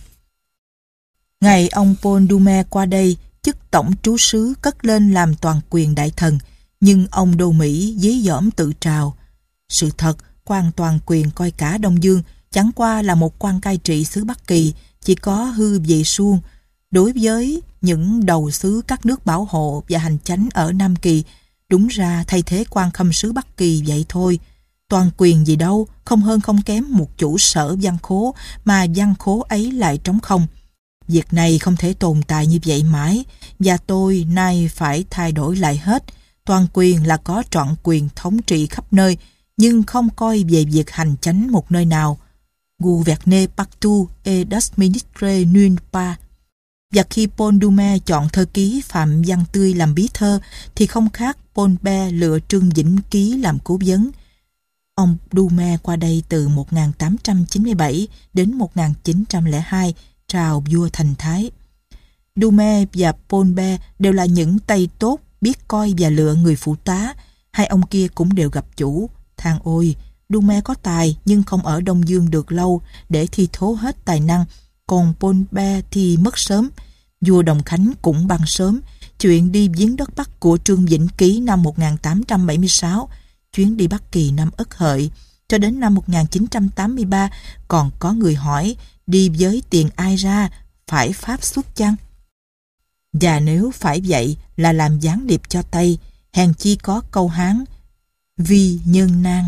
Ngày ông Paul Doumer qua đây, chức tổng trú sứ cất lên làm toàn quyền đại thần, nhưng ông Đô Mỹ dí dỏm tự trào. Sự thật, quan toàn quyền coi cả Đông Dương chẳng qua là một quan cai trị xứ Bắc Kỳ, chỉ có hư vị suông. Đối với những đầu sứ các nước bảo hộ và hành chánh ở Nam Kỳ, đúng ra thay thế quan khâm sứ Bắc Kỳ vậy thôi. Toàn quyền gì đâu, không hơn không kém một chủ sở văn khố, mà văn khố ấy lại trống không. Việc này không thể tồn tại như vậy mãi, và tôi nay phải thay đổi lại hết. Toàn quyền là có trọn quyền thống trị khắp nơi, nhưng không coi về việc hành chánh một nơi nào. Gouverner partout et d'administrer nulle part. Và khi Paul Doumer chọn thơ ký Phạm Văn Tươi làm bí thơ, thì không khác Paul Bert lựa Trương Vĩnh Ký làm cố vấn. Ông Doumer qua đây từ một nghìn tám trăm chín mươi bảy đến một nghìn chín trăm lẻ hai, trào vua thành thái. Doumer và Paul Bert đều là những tay tốt, biết coi và lựa người phụ tá. Hai ông kia cũng đều gặp chủ. Thang ôi, Doumer có tài nhưng không ở Đông Dương được lâu để thi thố hết tài năng, còn Paul Bert thì mất sớm. Vua Đồng Khánh cũng băng sớm. Chuyện đi viếng đất Bắc của Trương Vĩnh Ký năm một nghìn tám trăm bảy mươi sáu, chuyến đi Bắc Kỳ năm Ất Hợi, cho đến năm một nghìn chín trăm tám mươi ba còn có người hỏi đi với tiền ai ra, phải Pháp xuất chăng? Và nếu phải vậy là làm gián điệp cho Tây, hèn chi có câu Hán vì nhân nan.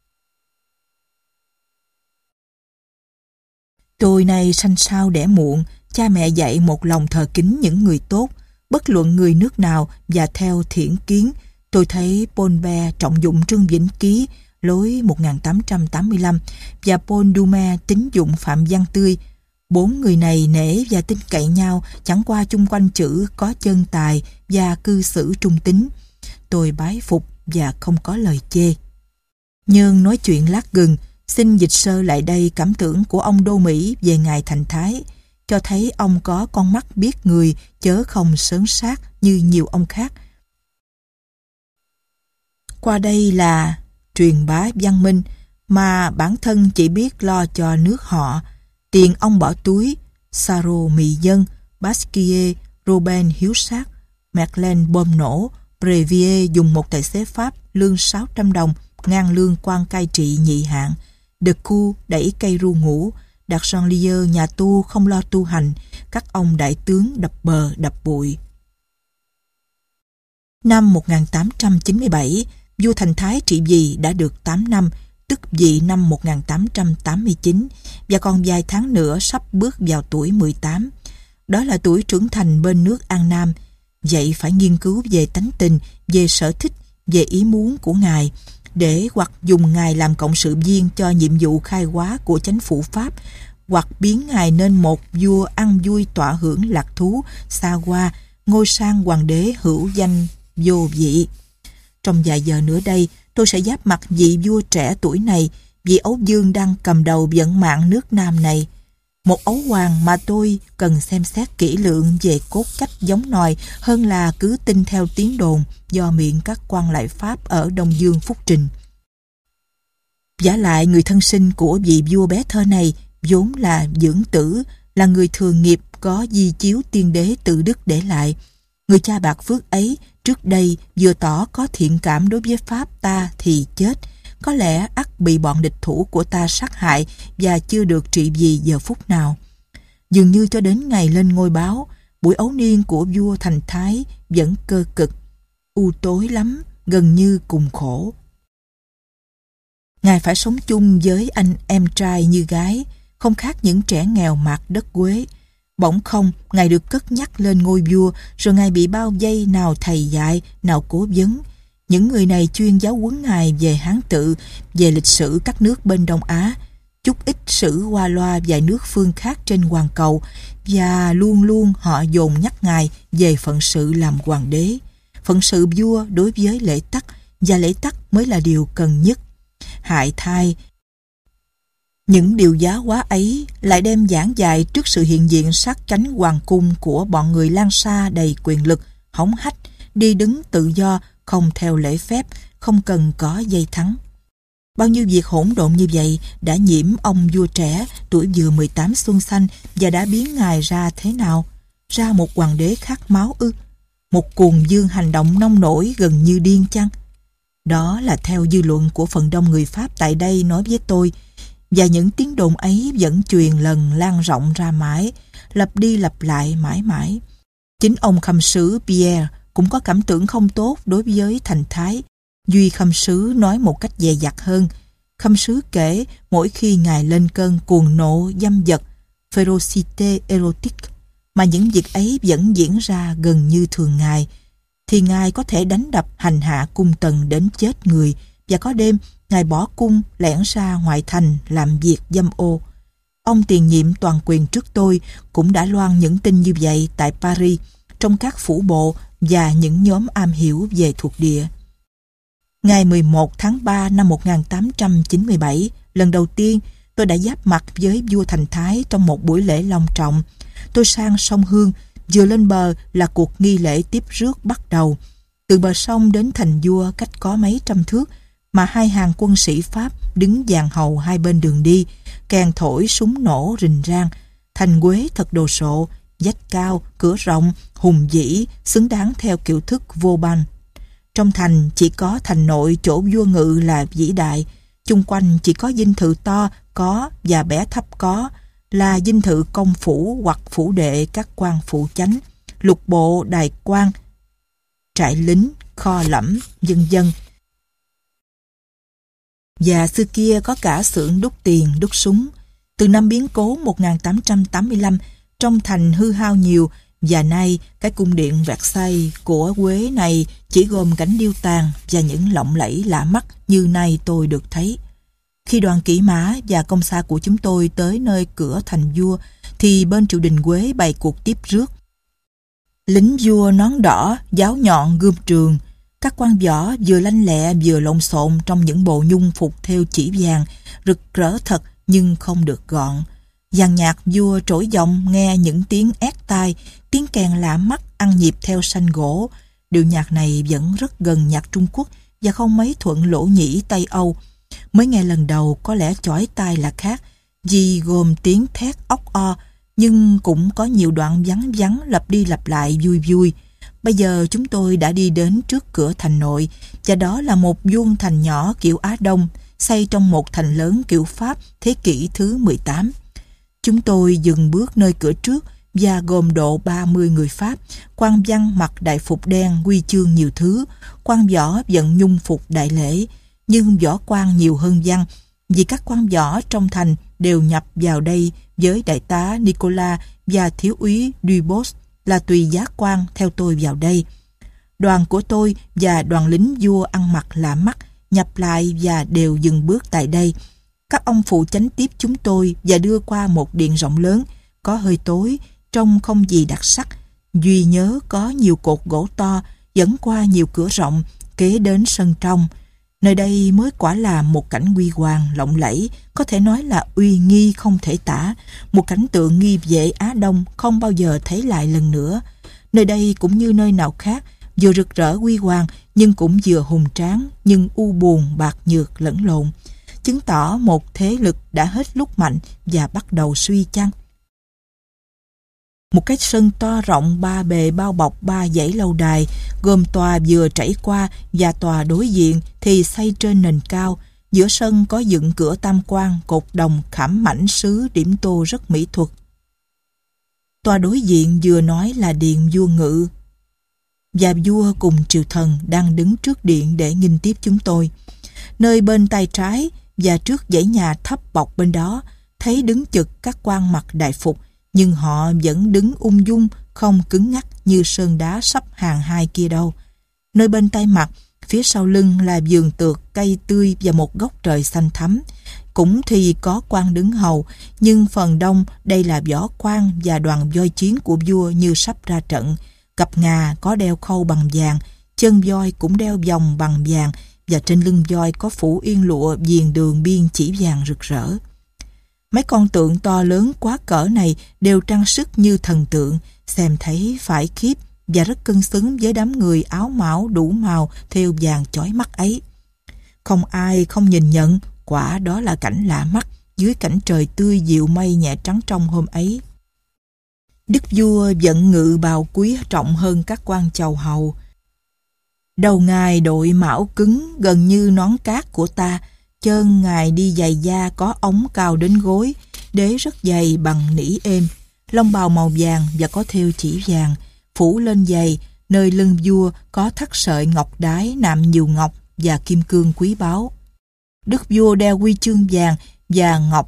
Tôi này sanh sao đẻ muộn, cha mẹ dạy một lòng thờ kính những người tốt, bất luận người nước nào và theo thiển kiến. Tôi thấy Paul Bert trọng dụng Trương Vĩnh Ký, lối một nghìn tám trăm tám mươi lăm, và Paul Doumer tín dụng Phạm Văn Tươi. Bốn người này nể và tin cậy nhau, chẳng qua chung quanh chữ có chân tài và cư xử trung tín. Tôi bái phục và không có lời chê. Nhưng nói chuyện lát gừng, xin dịch sơ lại đây cảm tưởng của ông Đô Mỹ về ngài thành thái, cho thấy ông có con mắt biết người, chớ không sớn sát như nhiều ông khác. Qua đây là truyền bá văn minh, mà bản thân chỉ biết lo cho nước họ. Tiền ông bỏ túi, Saro mì dân, Basquier, Robin hiếu sát, Merlin bom nổ, Prévier dùng một tài xế Pháp lương sáu trăm đồng, ngang lương quan cai trị nhị hạng, Decoux đẩy cây ru ngủ, Dargenlier nhà tu không lo tu hành, các ông đại tướng đập bờ đập bụi. Năm một nghìn tám trăm chín mươi bảy, vua thành thái trị vì đã được tám năm, tức vị năm một nghìn tám trăm tám mươi chín, và còn vài tháng nữa sắp bước vào tuổi mười tám. Đó là tuổi trưởng thành bên nước An Nam. Vậy phải nghiên cứu về tánh tình, về sở thích, về ý muốn của ngài, để hoặc dùng ngài làm cộng sự viên cho nhiệm vụ khai hóa của chánh phủ Pháp, hoặc biến ngài nên một vua ăn vui tọa hưởng lạc thú, xa hoa, ngôi sang hoàng đế hữu danh vô vị. Trong vài giờ nữa đây, tôi sẽ giáp mặt vị vua trẻ tuổi này, vị Ấu Dương đang cầm đầu vận mạng nước Nam này. Một ấu hoàng mà tôi cần xem xét kỹ lưỡng về cốt cách giống nòi hơn là cứ tin theo tiếng đồn do miệng các quan lại Pháp ở Đông Dương phúc trình. Vả lại người thân sinh của vị vua bé thơ này vốn là dưỡng tử, là người thường nghiệp có di chiếu tiên đế tự đức để lại. Người cha bạc phước ấy trước đây vừa tỏ có thiện cảm đối với Pháp ta thì chết, có lẽ ắt bị bọn địch thủ của ta sát hại và chưa được trị vì giờ phút nào. Dường như cho đến ngày lên ngôi báo, buổi ấu niên của vua Thành Thái vẫn cơ cực, u tối lắm, gần như cùng khổ. Ngài phải sống chung với anh em trai như gái, không khác những trẻ nghèo mạt đất Quế. Bỗng không, Ngài được cất nhắc lên ngôi vua, rồi Ngài bị bao vây nào thầy dạy, nào cố vấn. Những người này chuyên giáo huấn Ngài về Hán tự, về lịch sử các nước bên Đông Á, chút ít sử qua loa vài nước phương khác trên hoàn cầu, và luôn luôn họ dồn nhắc Ngài về phận sự làm hoàng đế. Phận sự vua đối với lễ tắc, và lễ tắc mới là điều cần nhất. Hại thay, những điều giá quá ấy lại đem giảng dạy trước sự hiện diện sát chánh hoàng cung của bọn người lang sa đầy quyền lực, hống hách, đi đứng tự do, không theo lễ phép, không cần có dây thắng. Bao nhiêu việc hỗn độn như vậy đã nhiễm ông vua trẻ tuổi vừa mười tám xuân xanh và đã biến Ngài ra thế nào? Ra một hoàng đế khát máu ư? Một cuồng vương hành động nông nổi gần như điên chăng? Đó là theo dư luận của phần đông người Pháp tại đây nói với tôi, và những tiếng đồn ấy vẫn truyền lần lan rộng ra mãi, lặp đi lặp lại mãi mãi. Chính ông khâm sứ Pierre cũng có cảm tưởng không tốt đối với Thành Thái. Duy khâm sứ nói một cách dè dặt hơn. Khâm sứ kể mỗi khi Ngài lên cơn cuồng nộ dâm dật, ferocité érotique, mà những việc ấy vẫn diễn ra gần như thường ngày, thì Ngài có thể đánh đập hành hạ cung tần đến chết người, và có đêm Ngài bỏ cung lẻn ra ngoại thành làm việc dâm ô. Ông tiền nhiệm toàn quyền trước tôi cũng đã loan những tin như vậy tại Paris, trong các phủ bộ và những nhóm am hiểu về thuộc địa. Ngày mười một tháng ba năm một nghìn tám trăm chín mươi bảy, lần đầu tiên tôi đã giáp mặt với vua Thành Thái trong một buổi lễ long trọng. Tôi sang sông Hương, vừa lên bờ là cuộc nghi lễ tiếp rước bắt đầu. Từ bờ sông đến thành vua cách có mấy trăm thước, mà hai hàng quân sĩ Pháp đứng dàn hầu hai bên đường đi, kèn thổi súng nổ rình rang. Thành Quế thật đồ sộ, vách cao, cửa rộng, hùng vĩ, xứng đáng theo kiểu thức Vauban. Trong thành chỉ có thành nội chỗ vua ngự là vĩ đại, chung quanh chỉ có dinh thự to có và bé thấp có, là dinh thự công phủ hoặc phủ đệ các quan phụ chánh, lục bộ đài quan, trại lính, kho lẫm, vân vân. Và xưa kia có cả xưởng đúc tiền, đúc súng. Từ năm biến cố một nghìn tám trăm tám mươi lăm, trong thành hư hao nhiều, và nay cái cung điện Versailles của Quế này chỉ gồm cảnh điêu tàn và những lộng lẫy lạ mắt như nay tôi được thấy. Khi đoàn kỵ mã và công xa của chúng tôi tới nơi cửa thành vua, thì bên triều đình Quế bày cuộc tiếp rước. Lính vua nón đỏ, giáo nhọn, gươm trường, các quan võ vừa lanh lẹ vừa lộn xộn trong những bộ nhung phục thêu chỉ vàng, rực rỡ thật nhưng không được gọn. Dàn nhạc vua trỗi giọng nghe những tiếng ét tai, tiếng kèn lạ mắt ăn nhịp theo sanh gỗ. Điệu nhạc này vẫn rất gần nhạc Trung Quốc và không mấy thuận lỗ nhĩ Tây Âu. Mới nghe lần đầu có lẽ chói tai là khác, vì gồm tiếng thét óc o, nhưng cũng có nhiều đoạn vắng vắng lặp đi lặp lại vui vui. Bây giờ chúng tôi đã đi đến trước cửa thành nội, và đó là một vuông thành nhỏ kiểu Á Đông, xây trong một thành lớn kiểu Pháp thế kỷ thứ mười tám. Chúng tôi dừng bước nơi cửa trước và gồm độ ba mươi người Pháp, quan văn mặc đại phục đen huy chương nhiều thứ, quan võ vận nhung phục đại lễ, nhưng võ quan nhiều hơn văn, vì các quan võ trong thành đều nhập vào đây với đại tá Nicolas và thiếu úy Dubos là tùy giá quan theo tôi vào đây. Đoàn của tôi và đoàn lính vua ăn mặc lạ mắt nhập lại và đều dừng bước tại đây. Các ông phụ chánh tiếp chúng tôi và đưa qua một điện rộng lớn, có hơi tối, trông không gì đặc sắc. Duy nhớ có nhiều cột gỗ to dẫn qua nhiều cửa rộng kế đến sân trong. Nơi đây mới quả là một cảnh huy hoàng lộng lẫy, có thể nói là uy nghi không thể tả, một cảnh tượng nghi vệ Á Đông không bao giờ thấy lại lần nữa. Nơi đây cũng như nơi nào khác, vừa rực rỡ huy hoàng nhưng cũng vừa hùng tráng, nhưng u buồn bạc nhược lẫn lộn, chứng tỏ một thế lực đã hết lúc mạnh và bắt đầu suy chăng. Một cái sân to rộng ba bề bao bọc ba dãy lâu đài, gồm tòa vừa trải qua và tòa đối diện thì xây trên nền cao. Giữa sân có dựng cửa tam quan, cột đồng khảm mảnh sứ điểm tô rất mỹ thuật. Tòa đối diện vừa nói là điện vua Ngự, và vua cùng triều thần đang đứng trước điện để nghinh tiếp chúng tôi. Nơi bên tay trái và trước dãy nhà thấp bọc bên đó, thấy đứng chực các quan mặc đại phục, nhưng họ vẫn đứng ung dung, không cứng ngắc như sơn đá sắp hàng hai kia đâu. Nơi bên tay mặt, phía sau lưng là vườn tược, cây tươi và một góc trời xanh thắm. Cũng thì có quan đứng hầu, nhưng phần đông đây là võ quan và đoàn voi chiến của vua như sắp ra trận. Cặp ngà có đeo khâu bằng vàng, chân voi cũng đeo vòng bằng vàng, và trên lưng voi có phủ yên lụa viền đường biên chỉ vàng rực rỡ. Mấy con tượng to lớn quá cỡ này đều trang sức như thần tượng, xem thấy phải khiếp và rất cân xứng với đám người áo mão đủ màu thêu vàng chói mắt ấy. Không ai không nhìn nhận, quả đó là cảnh lạ mắt dưới cảnh trời tươi dịu mây nhẹ trắng trong hôm ấy. Đức vua vận ngự bào quý trọng hơn các quan chầu hầu. Đầu ngài đội mão cứng gần như nón cát của ta, chân ngài đi giày da có ống cao đến gối, đế rất dày bằng nỉ êm, lông bào màu vàng và có thêu chỉ vàng, phủ lên giày, nơi lưng vua có thắt sợi ngọc đái nạm nhiều ngọc và kim cương quý báu. Đức vua đeo huy chương vàng và ngọc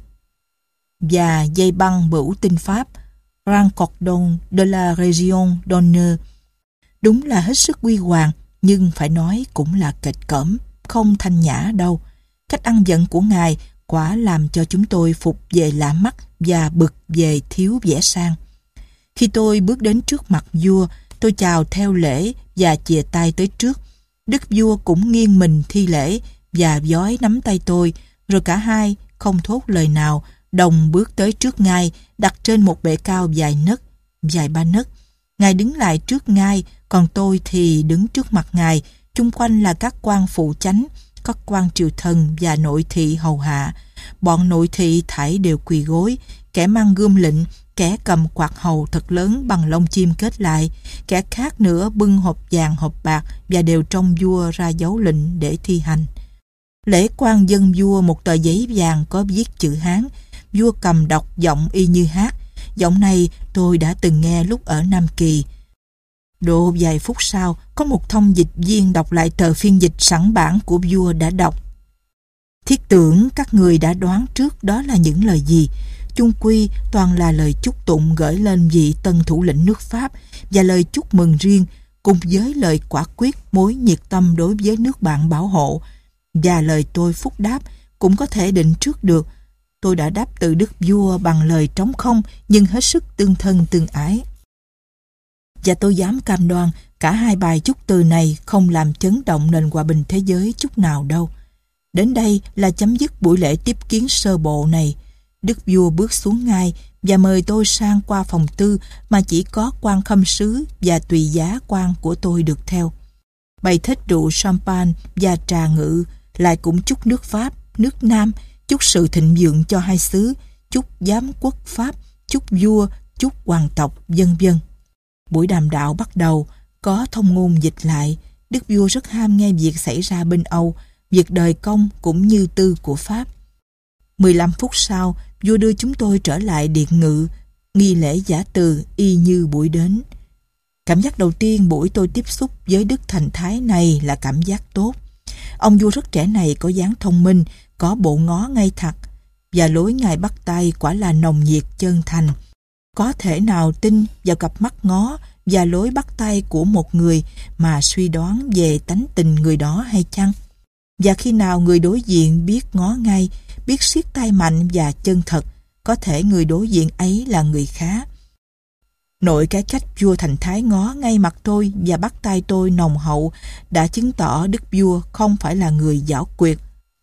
và dây băng bửu tinh pháp, Grand Cordon de la Région d'Honneur. Đúng là hết sức uy hoàng, nhưng phải nói cũng là kệch cỡm, không thanh nhã đâu. Cách ăn vận của ngài quả làm cho chúng tôi phục về lạ mắt và bực về thiếu vẻ sang. Khi tôi bước đến trước mặt vua, tôi chào theo lễ và chìa tay tới trước. Đức vua cũng nghiêng mình thi lễ và vói nắm tay tôi, rồi cả hai không thốt lời nào, đồng bước tới trước ngai, đặt trên một bệ cao dài nấc, dài ba nấc. Ngài đứng lại trước ngai, còn tôi thì đứng trước mặt ngài. Chung quanh là các quan phụ chánh, các quan triều thần và nội thị hầu hạ. Bọn nội thị thảy đều quỳ gối, kẻ mang gươm lệnh, kẻ cầm quạt hầu thật lớn bằng lông chim kết lại, kẻ khác nữa bưng hộp vàng hộp bạc và đều trông vua ra dấu lệnh để thi hành. Lễ quan dâng vua một tờ giấy vàng có viết chữ Hán. Vua cầm đọc giọng y như hát. Giọng này tôi đã từng nghe lúc ở Nam Kỳ. Độ vài phút sau, có một thông dịch viên đọc lại tờ phiên dịch sẵn bản của vua đã đọc. Thiết tưởng các người đã đoán trước đó là những lời gì. Chung quy toàn là lời chúc tụng gửi lên vị tân thủ lĩnh nước Pháp và lời chúc mừng riêng, cùng với lời quả quyết mối nhiệt tâm đối với nước bạn bảo hộ. Và lời tôi phúc đáp cũng có thể định trước được. Tôi đã đáp từ đức vua bằng lời trống không, nhưng hết sức tương thân tương ái. Và tôi dám cam đoan cả hai bài chúc từ này không làm chấn động nền hòa bình thế giới chút nào đâu. Đến đây là chấm dứt buổi lễ tiếp kiến sơ bộ này. Đức vua bước xuống ngai và mời tôi sang qua phòng tư mà chỉ có quan khâm sứ và tùy giá quan của tôi được theo. Bày thích rượu champagne và trà ngự, lại cũng chúc nước Pháp, nước Nam, chúc sự thịnh vượng cho hai xứ, chúc giám quốc Pháp, chúc vua, chúc hoàng tộc, vân vân. Buổi đàm đạo bắt đầu, có thông ngôn dịch lại. Đức vua rất ham nghe việc xảy ra bên Âu, việc đời công cũng như tư của Pháp. mười lăm phút sau, vua đưa chúng tôi trở lại điện ngự, nghi lễ giả từ y như buổi đến. Cảm giác đầu tiên buổi tôi tiếp xúc với đức thành thái này là cảm giác tốt. Ông vua rất trẻ này có dáng thông minh, có bộ ngó ngây thẳng, và lối ngài bắt tay quả là nồng nhiệt chân thành. Có thể nào tin vào cặp mắt ngó và lối bắt tay của một người mà suy đoán về tánh tình người đó hay chăng? Và khi nào người đối diện biết ngó ngay, biết siết tay mạnh và chân thật, có thể người đối diện ấy là người khá. Nội cái cách vua thành thái ngó ngay mặt tôi và bắt tay tôi nồng hậu đã chứng tỏ đức vua không phải là người giảo quyệt,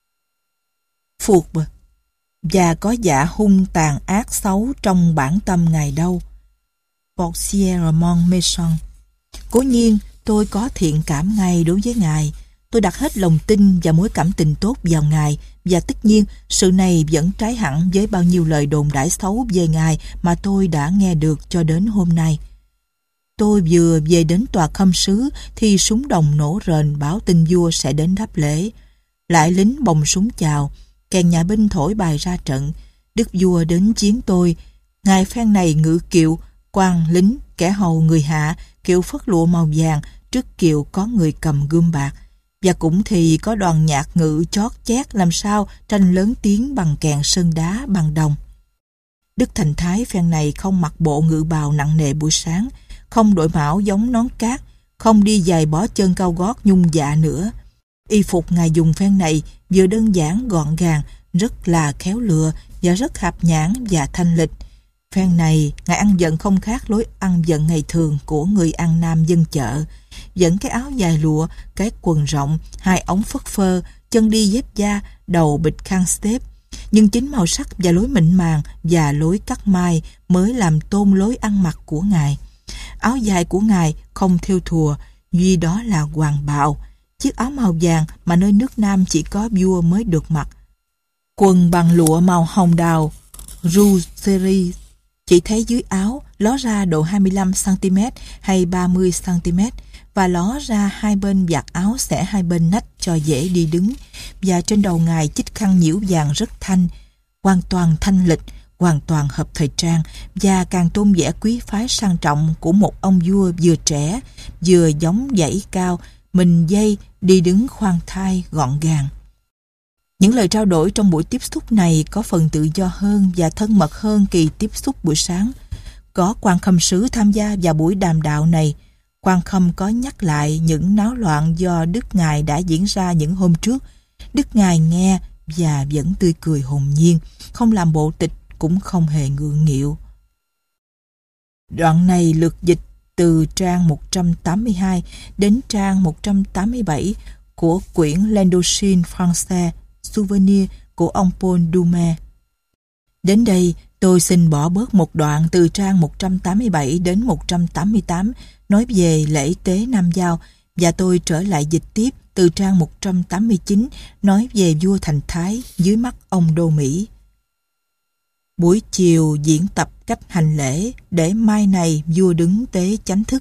phụt và có dạ hung tàn ác xấu trong bản tâm ngài đâu. Porciermont Maison. Cố nhiên tôi có thiện cảm ngay đối với ngài. Tôi đặt hết lòng tin và mối cảm tình tốt vào ngài, và tất nhiên sự này vẫn trái hẳn với bao nhiêu lời đồn đãi xấu về ngài mà tôi đã nghe được cho đến hôm nay. Tôi vừa về đến tòa khâm sứ thì súng đồng nổ rền báo tin vua sẽ đến đáp lễ. Lại lính bồng súng chào, kèn nhà binh thổi bài ra trận. Đức vua đến chiến tôi. Ngài phen này ngự kiệu, quan lính, kẻ hầu người hạ kiệu phất lụa màu vàng, trước kiệu có người cầm gươm bạc. Và cũng thì có đoàn nhạc ngự chót chét làm sao tranh lớn tiếng bằng kèn sơn đá bằng đồng. Đức Thành Thái phen này không mặc bộ ngự bào nặng nề buổi sáng, không đội mão giống nón cát, không đi giày bó chân cao gót nhung dạ nữa. Y phục ngài dùng phen này vừa đơn giản gọn gàng, rất là khéo lựa và rất hạp nhãn và thanh lịch. Phen này ngài ăn vận không khác lối ăn vận ngày thường của người An Nam dân chợ. Dẫn cái áo dài lụa, cái quần rộng, hai ống phất phơ, chân đi dép da, đầu bịch khăn step. Nhưng chính màu sắc và lối mịn màng và lối cắt mai mới làm tôn lối ăn mặc của ngài. Áo dài của ngài không thêu thùa, duy đó là hoàng bào, chiếc áo màu vàng mà nơi nước Nam chỉ có vua mới được mặc. Quần bằng lụa màu hồng đào, Rougerie, chỉ thấy dưới áo ló ra độ hai mươi lăm xăng-ti-mét hay ba mươi xăng-ti-mét và ló ra hai bên vạt áo xẻ hai bên nách cho dễ đi đứng, và trên đầu ngài chích khăn nhiễu vàng rất thanh, hoàn toàn thanh lịch, hoàn toàn hợp thời trang và càng tôn vẻ quý phái sang trọng của một ông vua vừa trẻ, vừa giống dãy cao, mình dây đi đứng khoan thai gọn gàng. Những lời trao đổi trong buổi tiếp xúc này có phần tự do hơn và thân mật hơn kỳ tiếp xúc buổi sáng. Có quan khâm sứ tham gia vào buổi đàm đạo này. Quan khâm có nhắc lại những náo loạn do Đức Ngài đã diễn ra những hôm trước. Đức Ngài nghe và vẫn tươi cười hồn nhiên, không làm bộ tịch cũng không hề ngượng nghịu. Đoạn này lược dịch từ trang một trăm tám mươi hai đến trang một trăm tám mươi bảy của quyển L'Indochine Française, Souvenir của ông Paul Doumer. Đến đây, tôi xin bỏ bớt một đoạn từ trang một trăm tám mươi bảy đến một trăm tám mươi tám nói về lễ tế Nam Giao, và tôi trở lại dịch tiếp từ trang một trăm tám mươi chín nói về vua Thành Thái dưới mắt ông Đô Mỹ. Buổi chiều diễn tập cách hành lễ để mai này vua đứng tế chánh thức.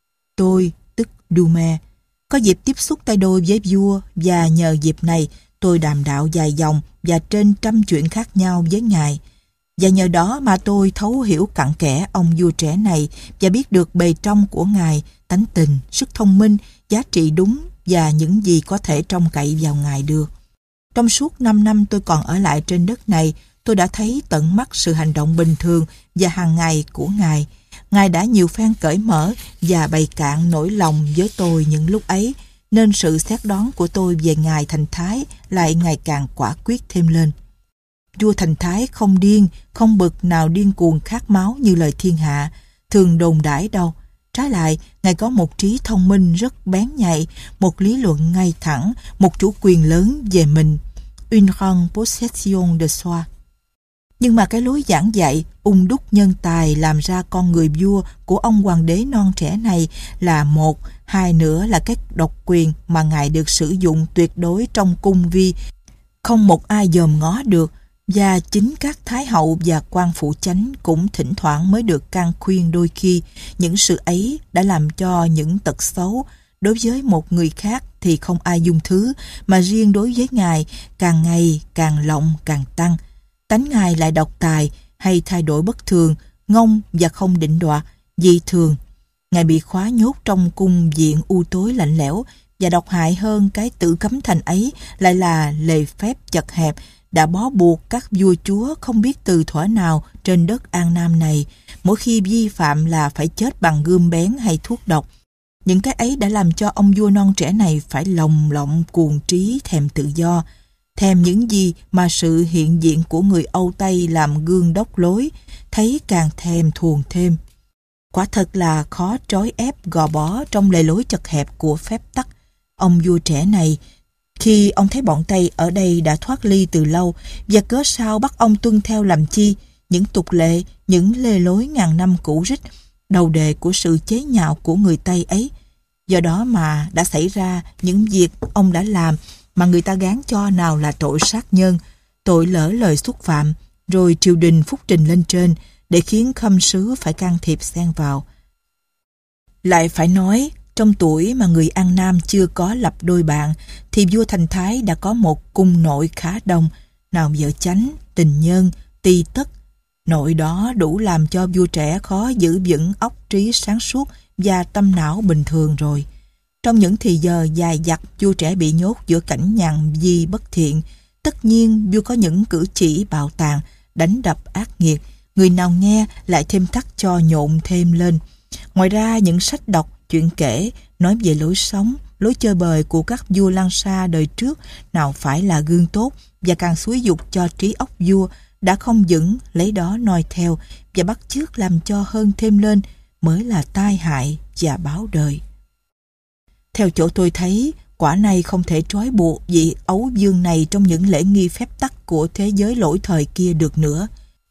Tôi, tức Doumer, có dịp tiếp xúc tay đôi với vua, và nhờ dịp này tôi đàm đạo dài dòng và trên trăm chuyện khác nhau với ngài. Và nhờ đó mà tôi thấu hiểu cặn kẽ ông vua trẻ này và biết được bề trong của ngài, tánh tình, sức thông minh, giá trị đúng và những gì có thể trông cậy vào ngài được. Trong suốt năm năm tôi còn ở lại trên đất này, tôi đã thấy tận mắt sự hành động bình thường và hàng ngày của ngài. Ngài đã nhiều phen cởi mở và bày cạn nỗi lòng với tôi những lúc ấy, nên sự xét đoán của tôi về ngài Thành Thái lại ngày càng quả quyết thêm lên. Vua Thành Thái không điên, không bực nào điên cuồng khát máu như lời thiên hạ thường đồn đãi đâu. Trái lại, ngài có một trí thông minh rất bén nhạy, một lý luận ngay thẳng, một chủ quyền lớn về mình, une grande possession de soi. Nhưng mà cái lối giảng dạy, ung đúc nhân tài làm ra con người vua của ông hoàng đế non trẻ này là một, hai nữa là cái độc quyền mà ngài được sử dụng tuyệt đối trong cung vi, không một ai dòm ngó được, và chính các thái hậu và quan phụ chánh cũng thỉnh thoảng mới được can khuyên đôi khi. Những sự ấy đã làm cho những tật xấu đối với một người khác thì không ai dung thứ, mà riêng đối với ngài càng ngày càng lộng càng tăng. Tánh ngài lại độc tài hay thay đổi bất thường, ngông và không định đoạt, dị thường. Ngài bị khóa nhốt trong cung viện u tối lạnh lẽo, và độc hại hơn cái tự cấm thành ấy lại là lề phép chật hẹp đã bó buộc các vua chúa không biết từ thuở nào trên đất An Nam này, mỗi khi vi phạm là phải chết bằng gươm bén hay thuốc độc. Những cái ấy đã làm cho ông vua non trẻ này phải lồng lộng cuồng trí thèm tự do, thèm những gì mà sự hiện diện của người Âu Tây làm gương đốc lối, thấy càng thèm thuồng thêm. Quả thật là khó trói ép gò bó trong lề lối chật hẹp của phép tắc. Ông vua trẻ này, khi ông thấy bọn Tây ở đây đã thoát ly từ lâu, và cớ sao bắt ông tuân theo làm chi những tục lệ, những lề lối ngàn năm cũ rích, đầu đề của sự chế nhạo của người Tây ấy. Do đó mà đã xảy ra những việc ông đã làm mà người ta gán cho nào là tội sát nhân, tội lỡ lời xúc phạm, rồi triều đình phúc trình lên trên để khiến khâm sứ phải can thiệp xen vào. Lại phải nói, trong tuổi mà người An Nam chưa có lập đôi bạn, thì vua Thành Thái đã có một cung nội khá đông, nào vợ chánh, tình nhân, ti tất. Nội đó đủ làm cho vua trẻ khó giữ vững óc trí sáng suốt và tâm não bình thường rồi. Trong những thì giờ dài dặt vua trẻ bị nhốt giữa cảnh nhàn di bất thiện, tất nhiên vua có những cử chỉ bạo tàn, đánh đập ác nghiệt, người nào nghe lại thêm thắt cho nhộn thêm lên. Ngoài ra những sách đọc, chuyện kể, nói về lối sống, lối chơi bời của các vua Lan Sa đời trước nào phải là gương tốt, và càng xúi dục cho trí óc vua đã không vững lấy đó noi theo và bắt chước làm cho hơn thêm lên mới là tai hại và báo đời. Theo chỗ tôi thấy, quả này không thể trói buộc vị ấu dương này trong những lễ nghi phép tắc của thế giới lỗi thời kia được nữa.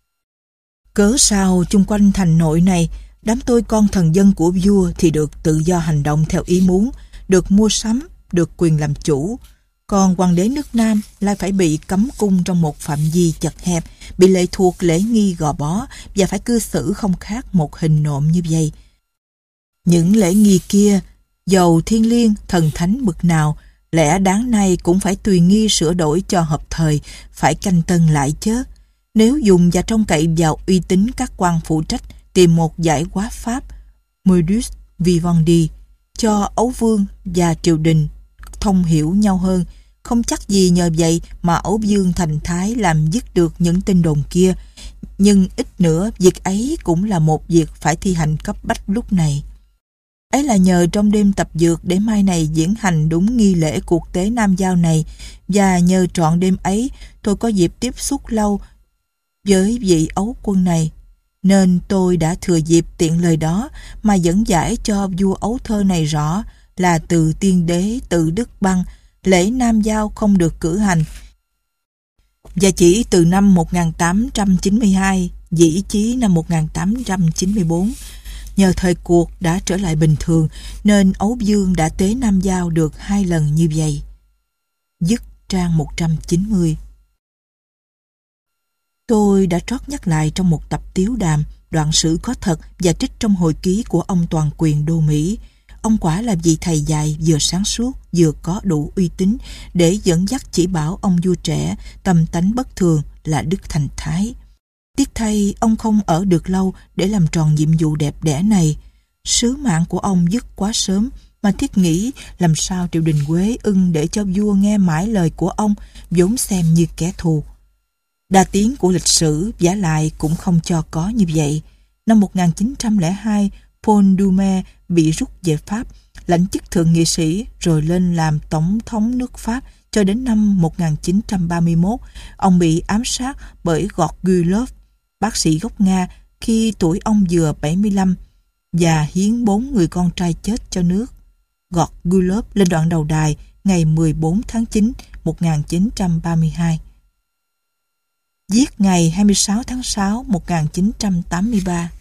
Cớ sao chung quanh thành nội này, đám tôi con thần dân của vua thì được tự do hành động theo ý muốn, được mua sắm, được quyền làm chủ. Còn hoàng đế nước Nam lại phải bị cấm cung trong một phạm vi chật hẹp, bị lệ thuộc lễ nghi gò bó và phải cư xử không khác một hình nộm như vậy. Những lễ nghi kia, dầu thiên liêng, thần thánh bực nào, lẽ đáng nay cũng phải tùy nghi sửa đổi cho hợp thời, phải canh tân lại chớ. Nếu dùng và trông cậy vào uy tín các quan phụ trách tìm một giải quá pháp, modus vivendi, cho ấu vương và triều đình thông hiểu nhau hơn, không chắc gì nhờ vậy mà ấu vương thành thái làm dứt được những tin đồn kia. Nhưng ít nữa, việc ấy cũng là một việc phải thi hành cấp bách lúc này. Ấy là nhờ trong đêm tập dược để mai này diễn hành đúng nghi lễ cuộc tế nam giao này, và nhờ trọn đêm ấy tôi có dịp tiếp xúc lâu với vị ấu quân này, nên tôi đã thừa dịp tiện lời đó mà dẫn giải cho vua ấu thơ này rõ là từ tiên đế tự Đức Băng, lễ nam giao không được cử hành, và chỉ từ năm một nghìn tám trăm chín mươi hai, dĩ chí năm một nghìn tám trăm chín mươi bốn, nhờ thời cuộc đã trở lại bình thường nên ấu vương đã tế nam giao được hai lần như vậy. Dứt trang một trăm chín mươi. Tôi đã trót nhắc lại trong một tập tiếu đàm đoạn sử có thật và trích trong hồi ký của ông toàn quyền đô Mỹ. Ông quả là vị thầy dạy vừa sáng suốt vừa có đủ uy tín để dẫn dắt chỉ bảo ông vua trẻ tâm tánh bất thường là Đức Thành Thái. Tiếc thay ông không ở được lâu để làm tròn nhiệm vụ đẹp đẽ này. Sứ mạng của ông dứt quá sớm, mà thiết nghĩ làm sao triều đình Quế ưng để cho vua nghe mãi lời của ông, vốn xem như kẻ thù. Đa tiến của lịch sử vả lại cũng không cho có như vậy. Năm một nghìn chín trăm lẻ hai, Paul Doumer bị rút về Pháp, lãnh chức thượng nghị sĩ rồi lên làm tổng thống nước Pháp cho đến năm một nghìn chín trăm ba mươi mốt. Ông bị ám sát bởi Gordulov, bác sĩ gốc Nga, khi tuổi ông vừa bảy mươi lăm, và hiến bốn người con trai chết cho nước. Gordulov lên đoạn đầu đài ngày mười bốn tháng chín một nghìn chín trăm ba mươi hai. Giết ngày hai mươi sáu tháng sáu một nghìn chín trăm tám mươi ba.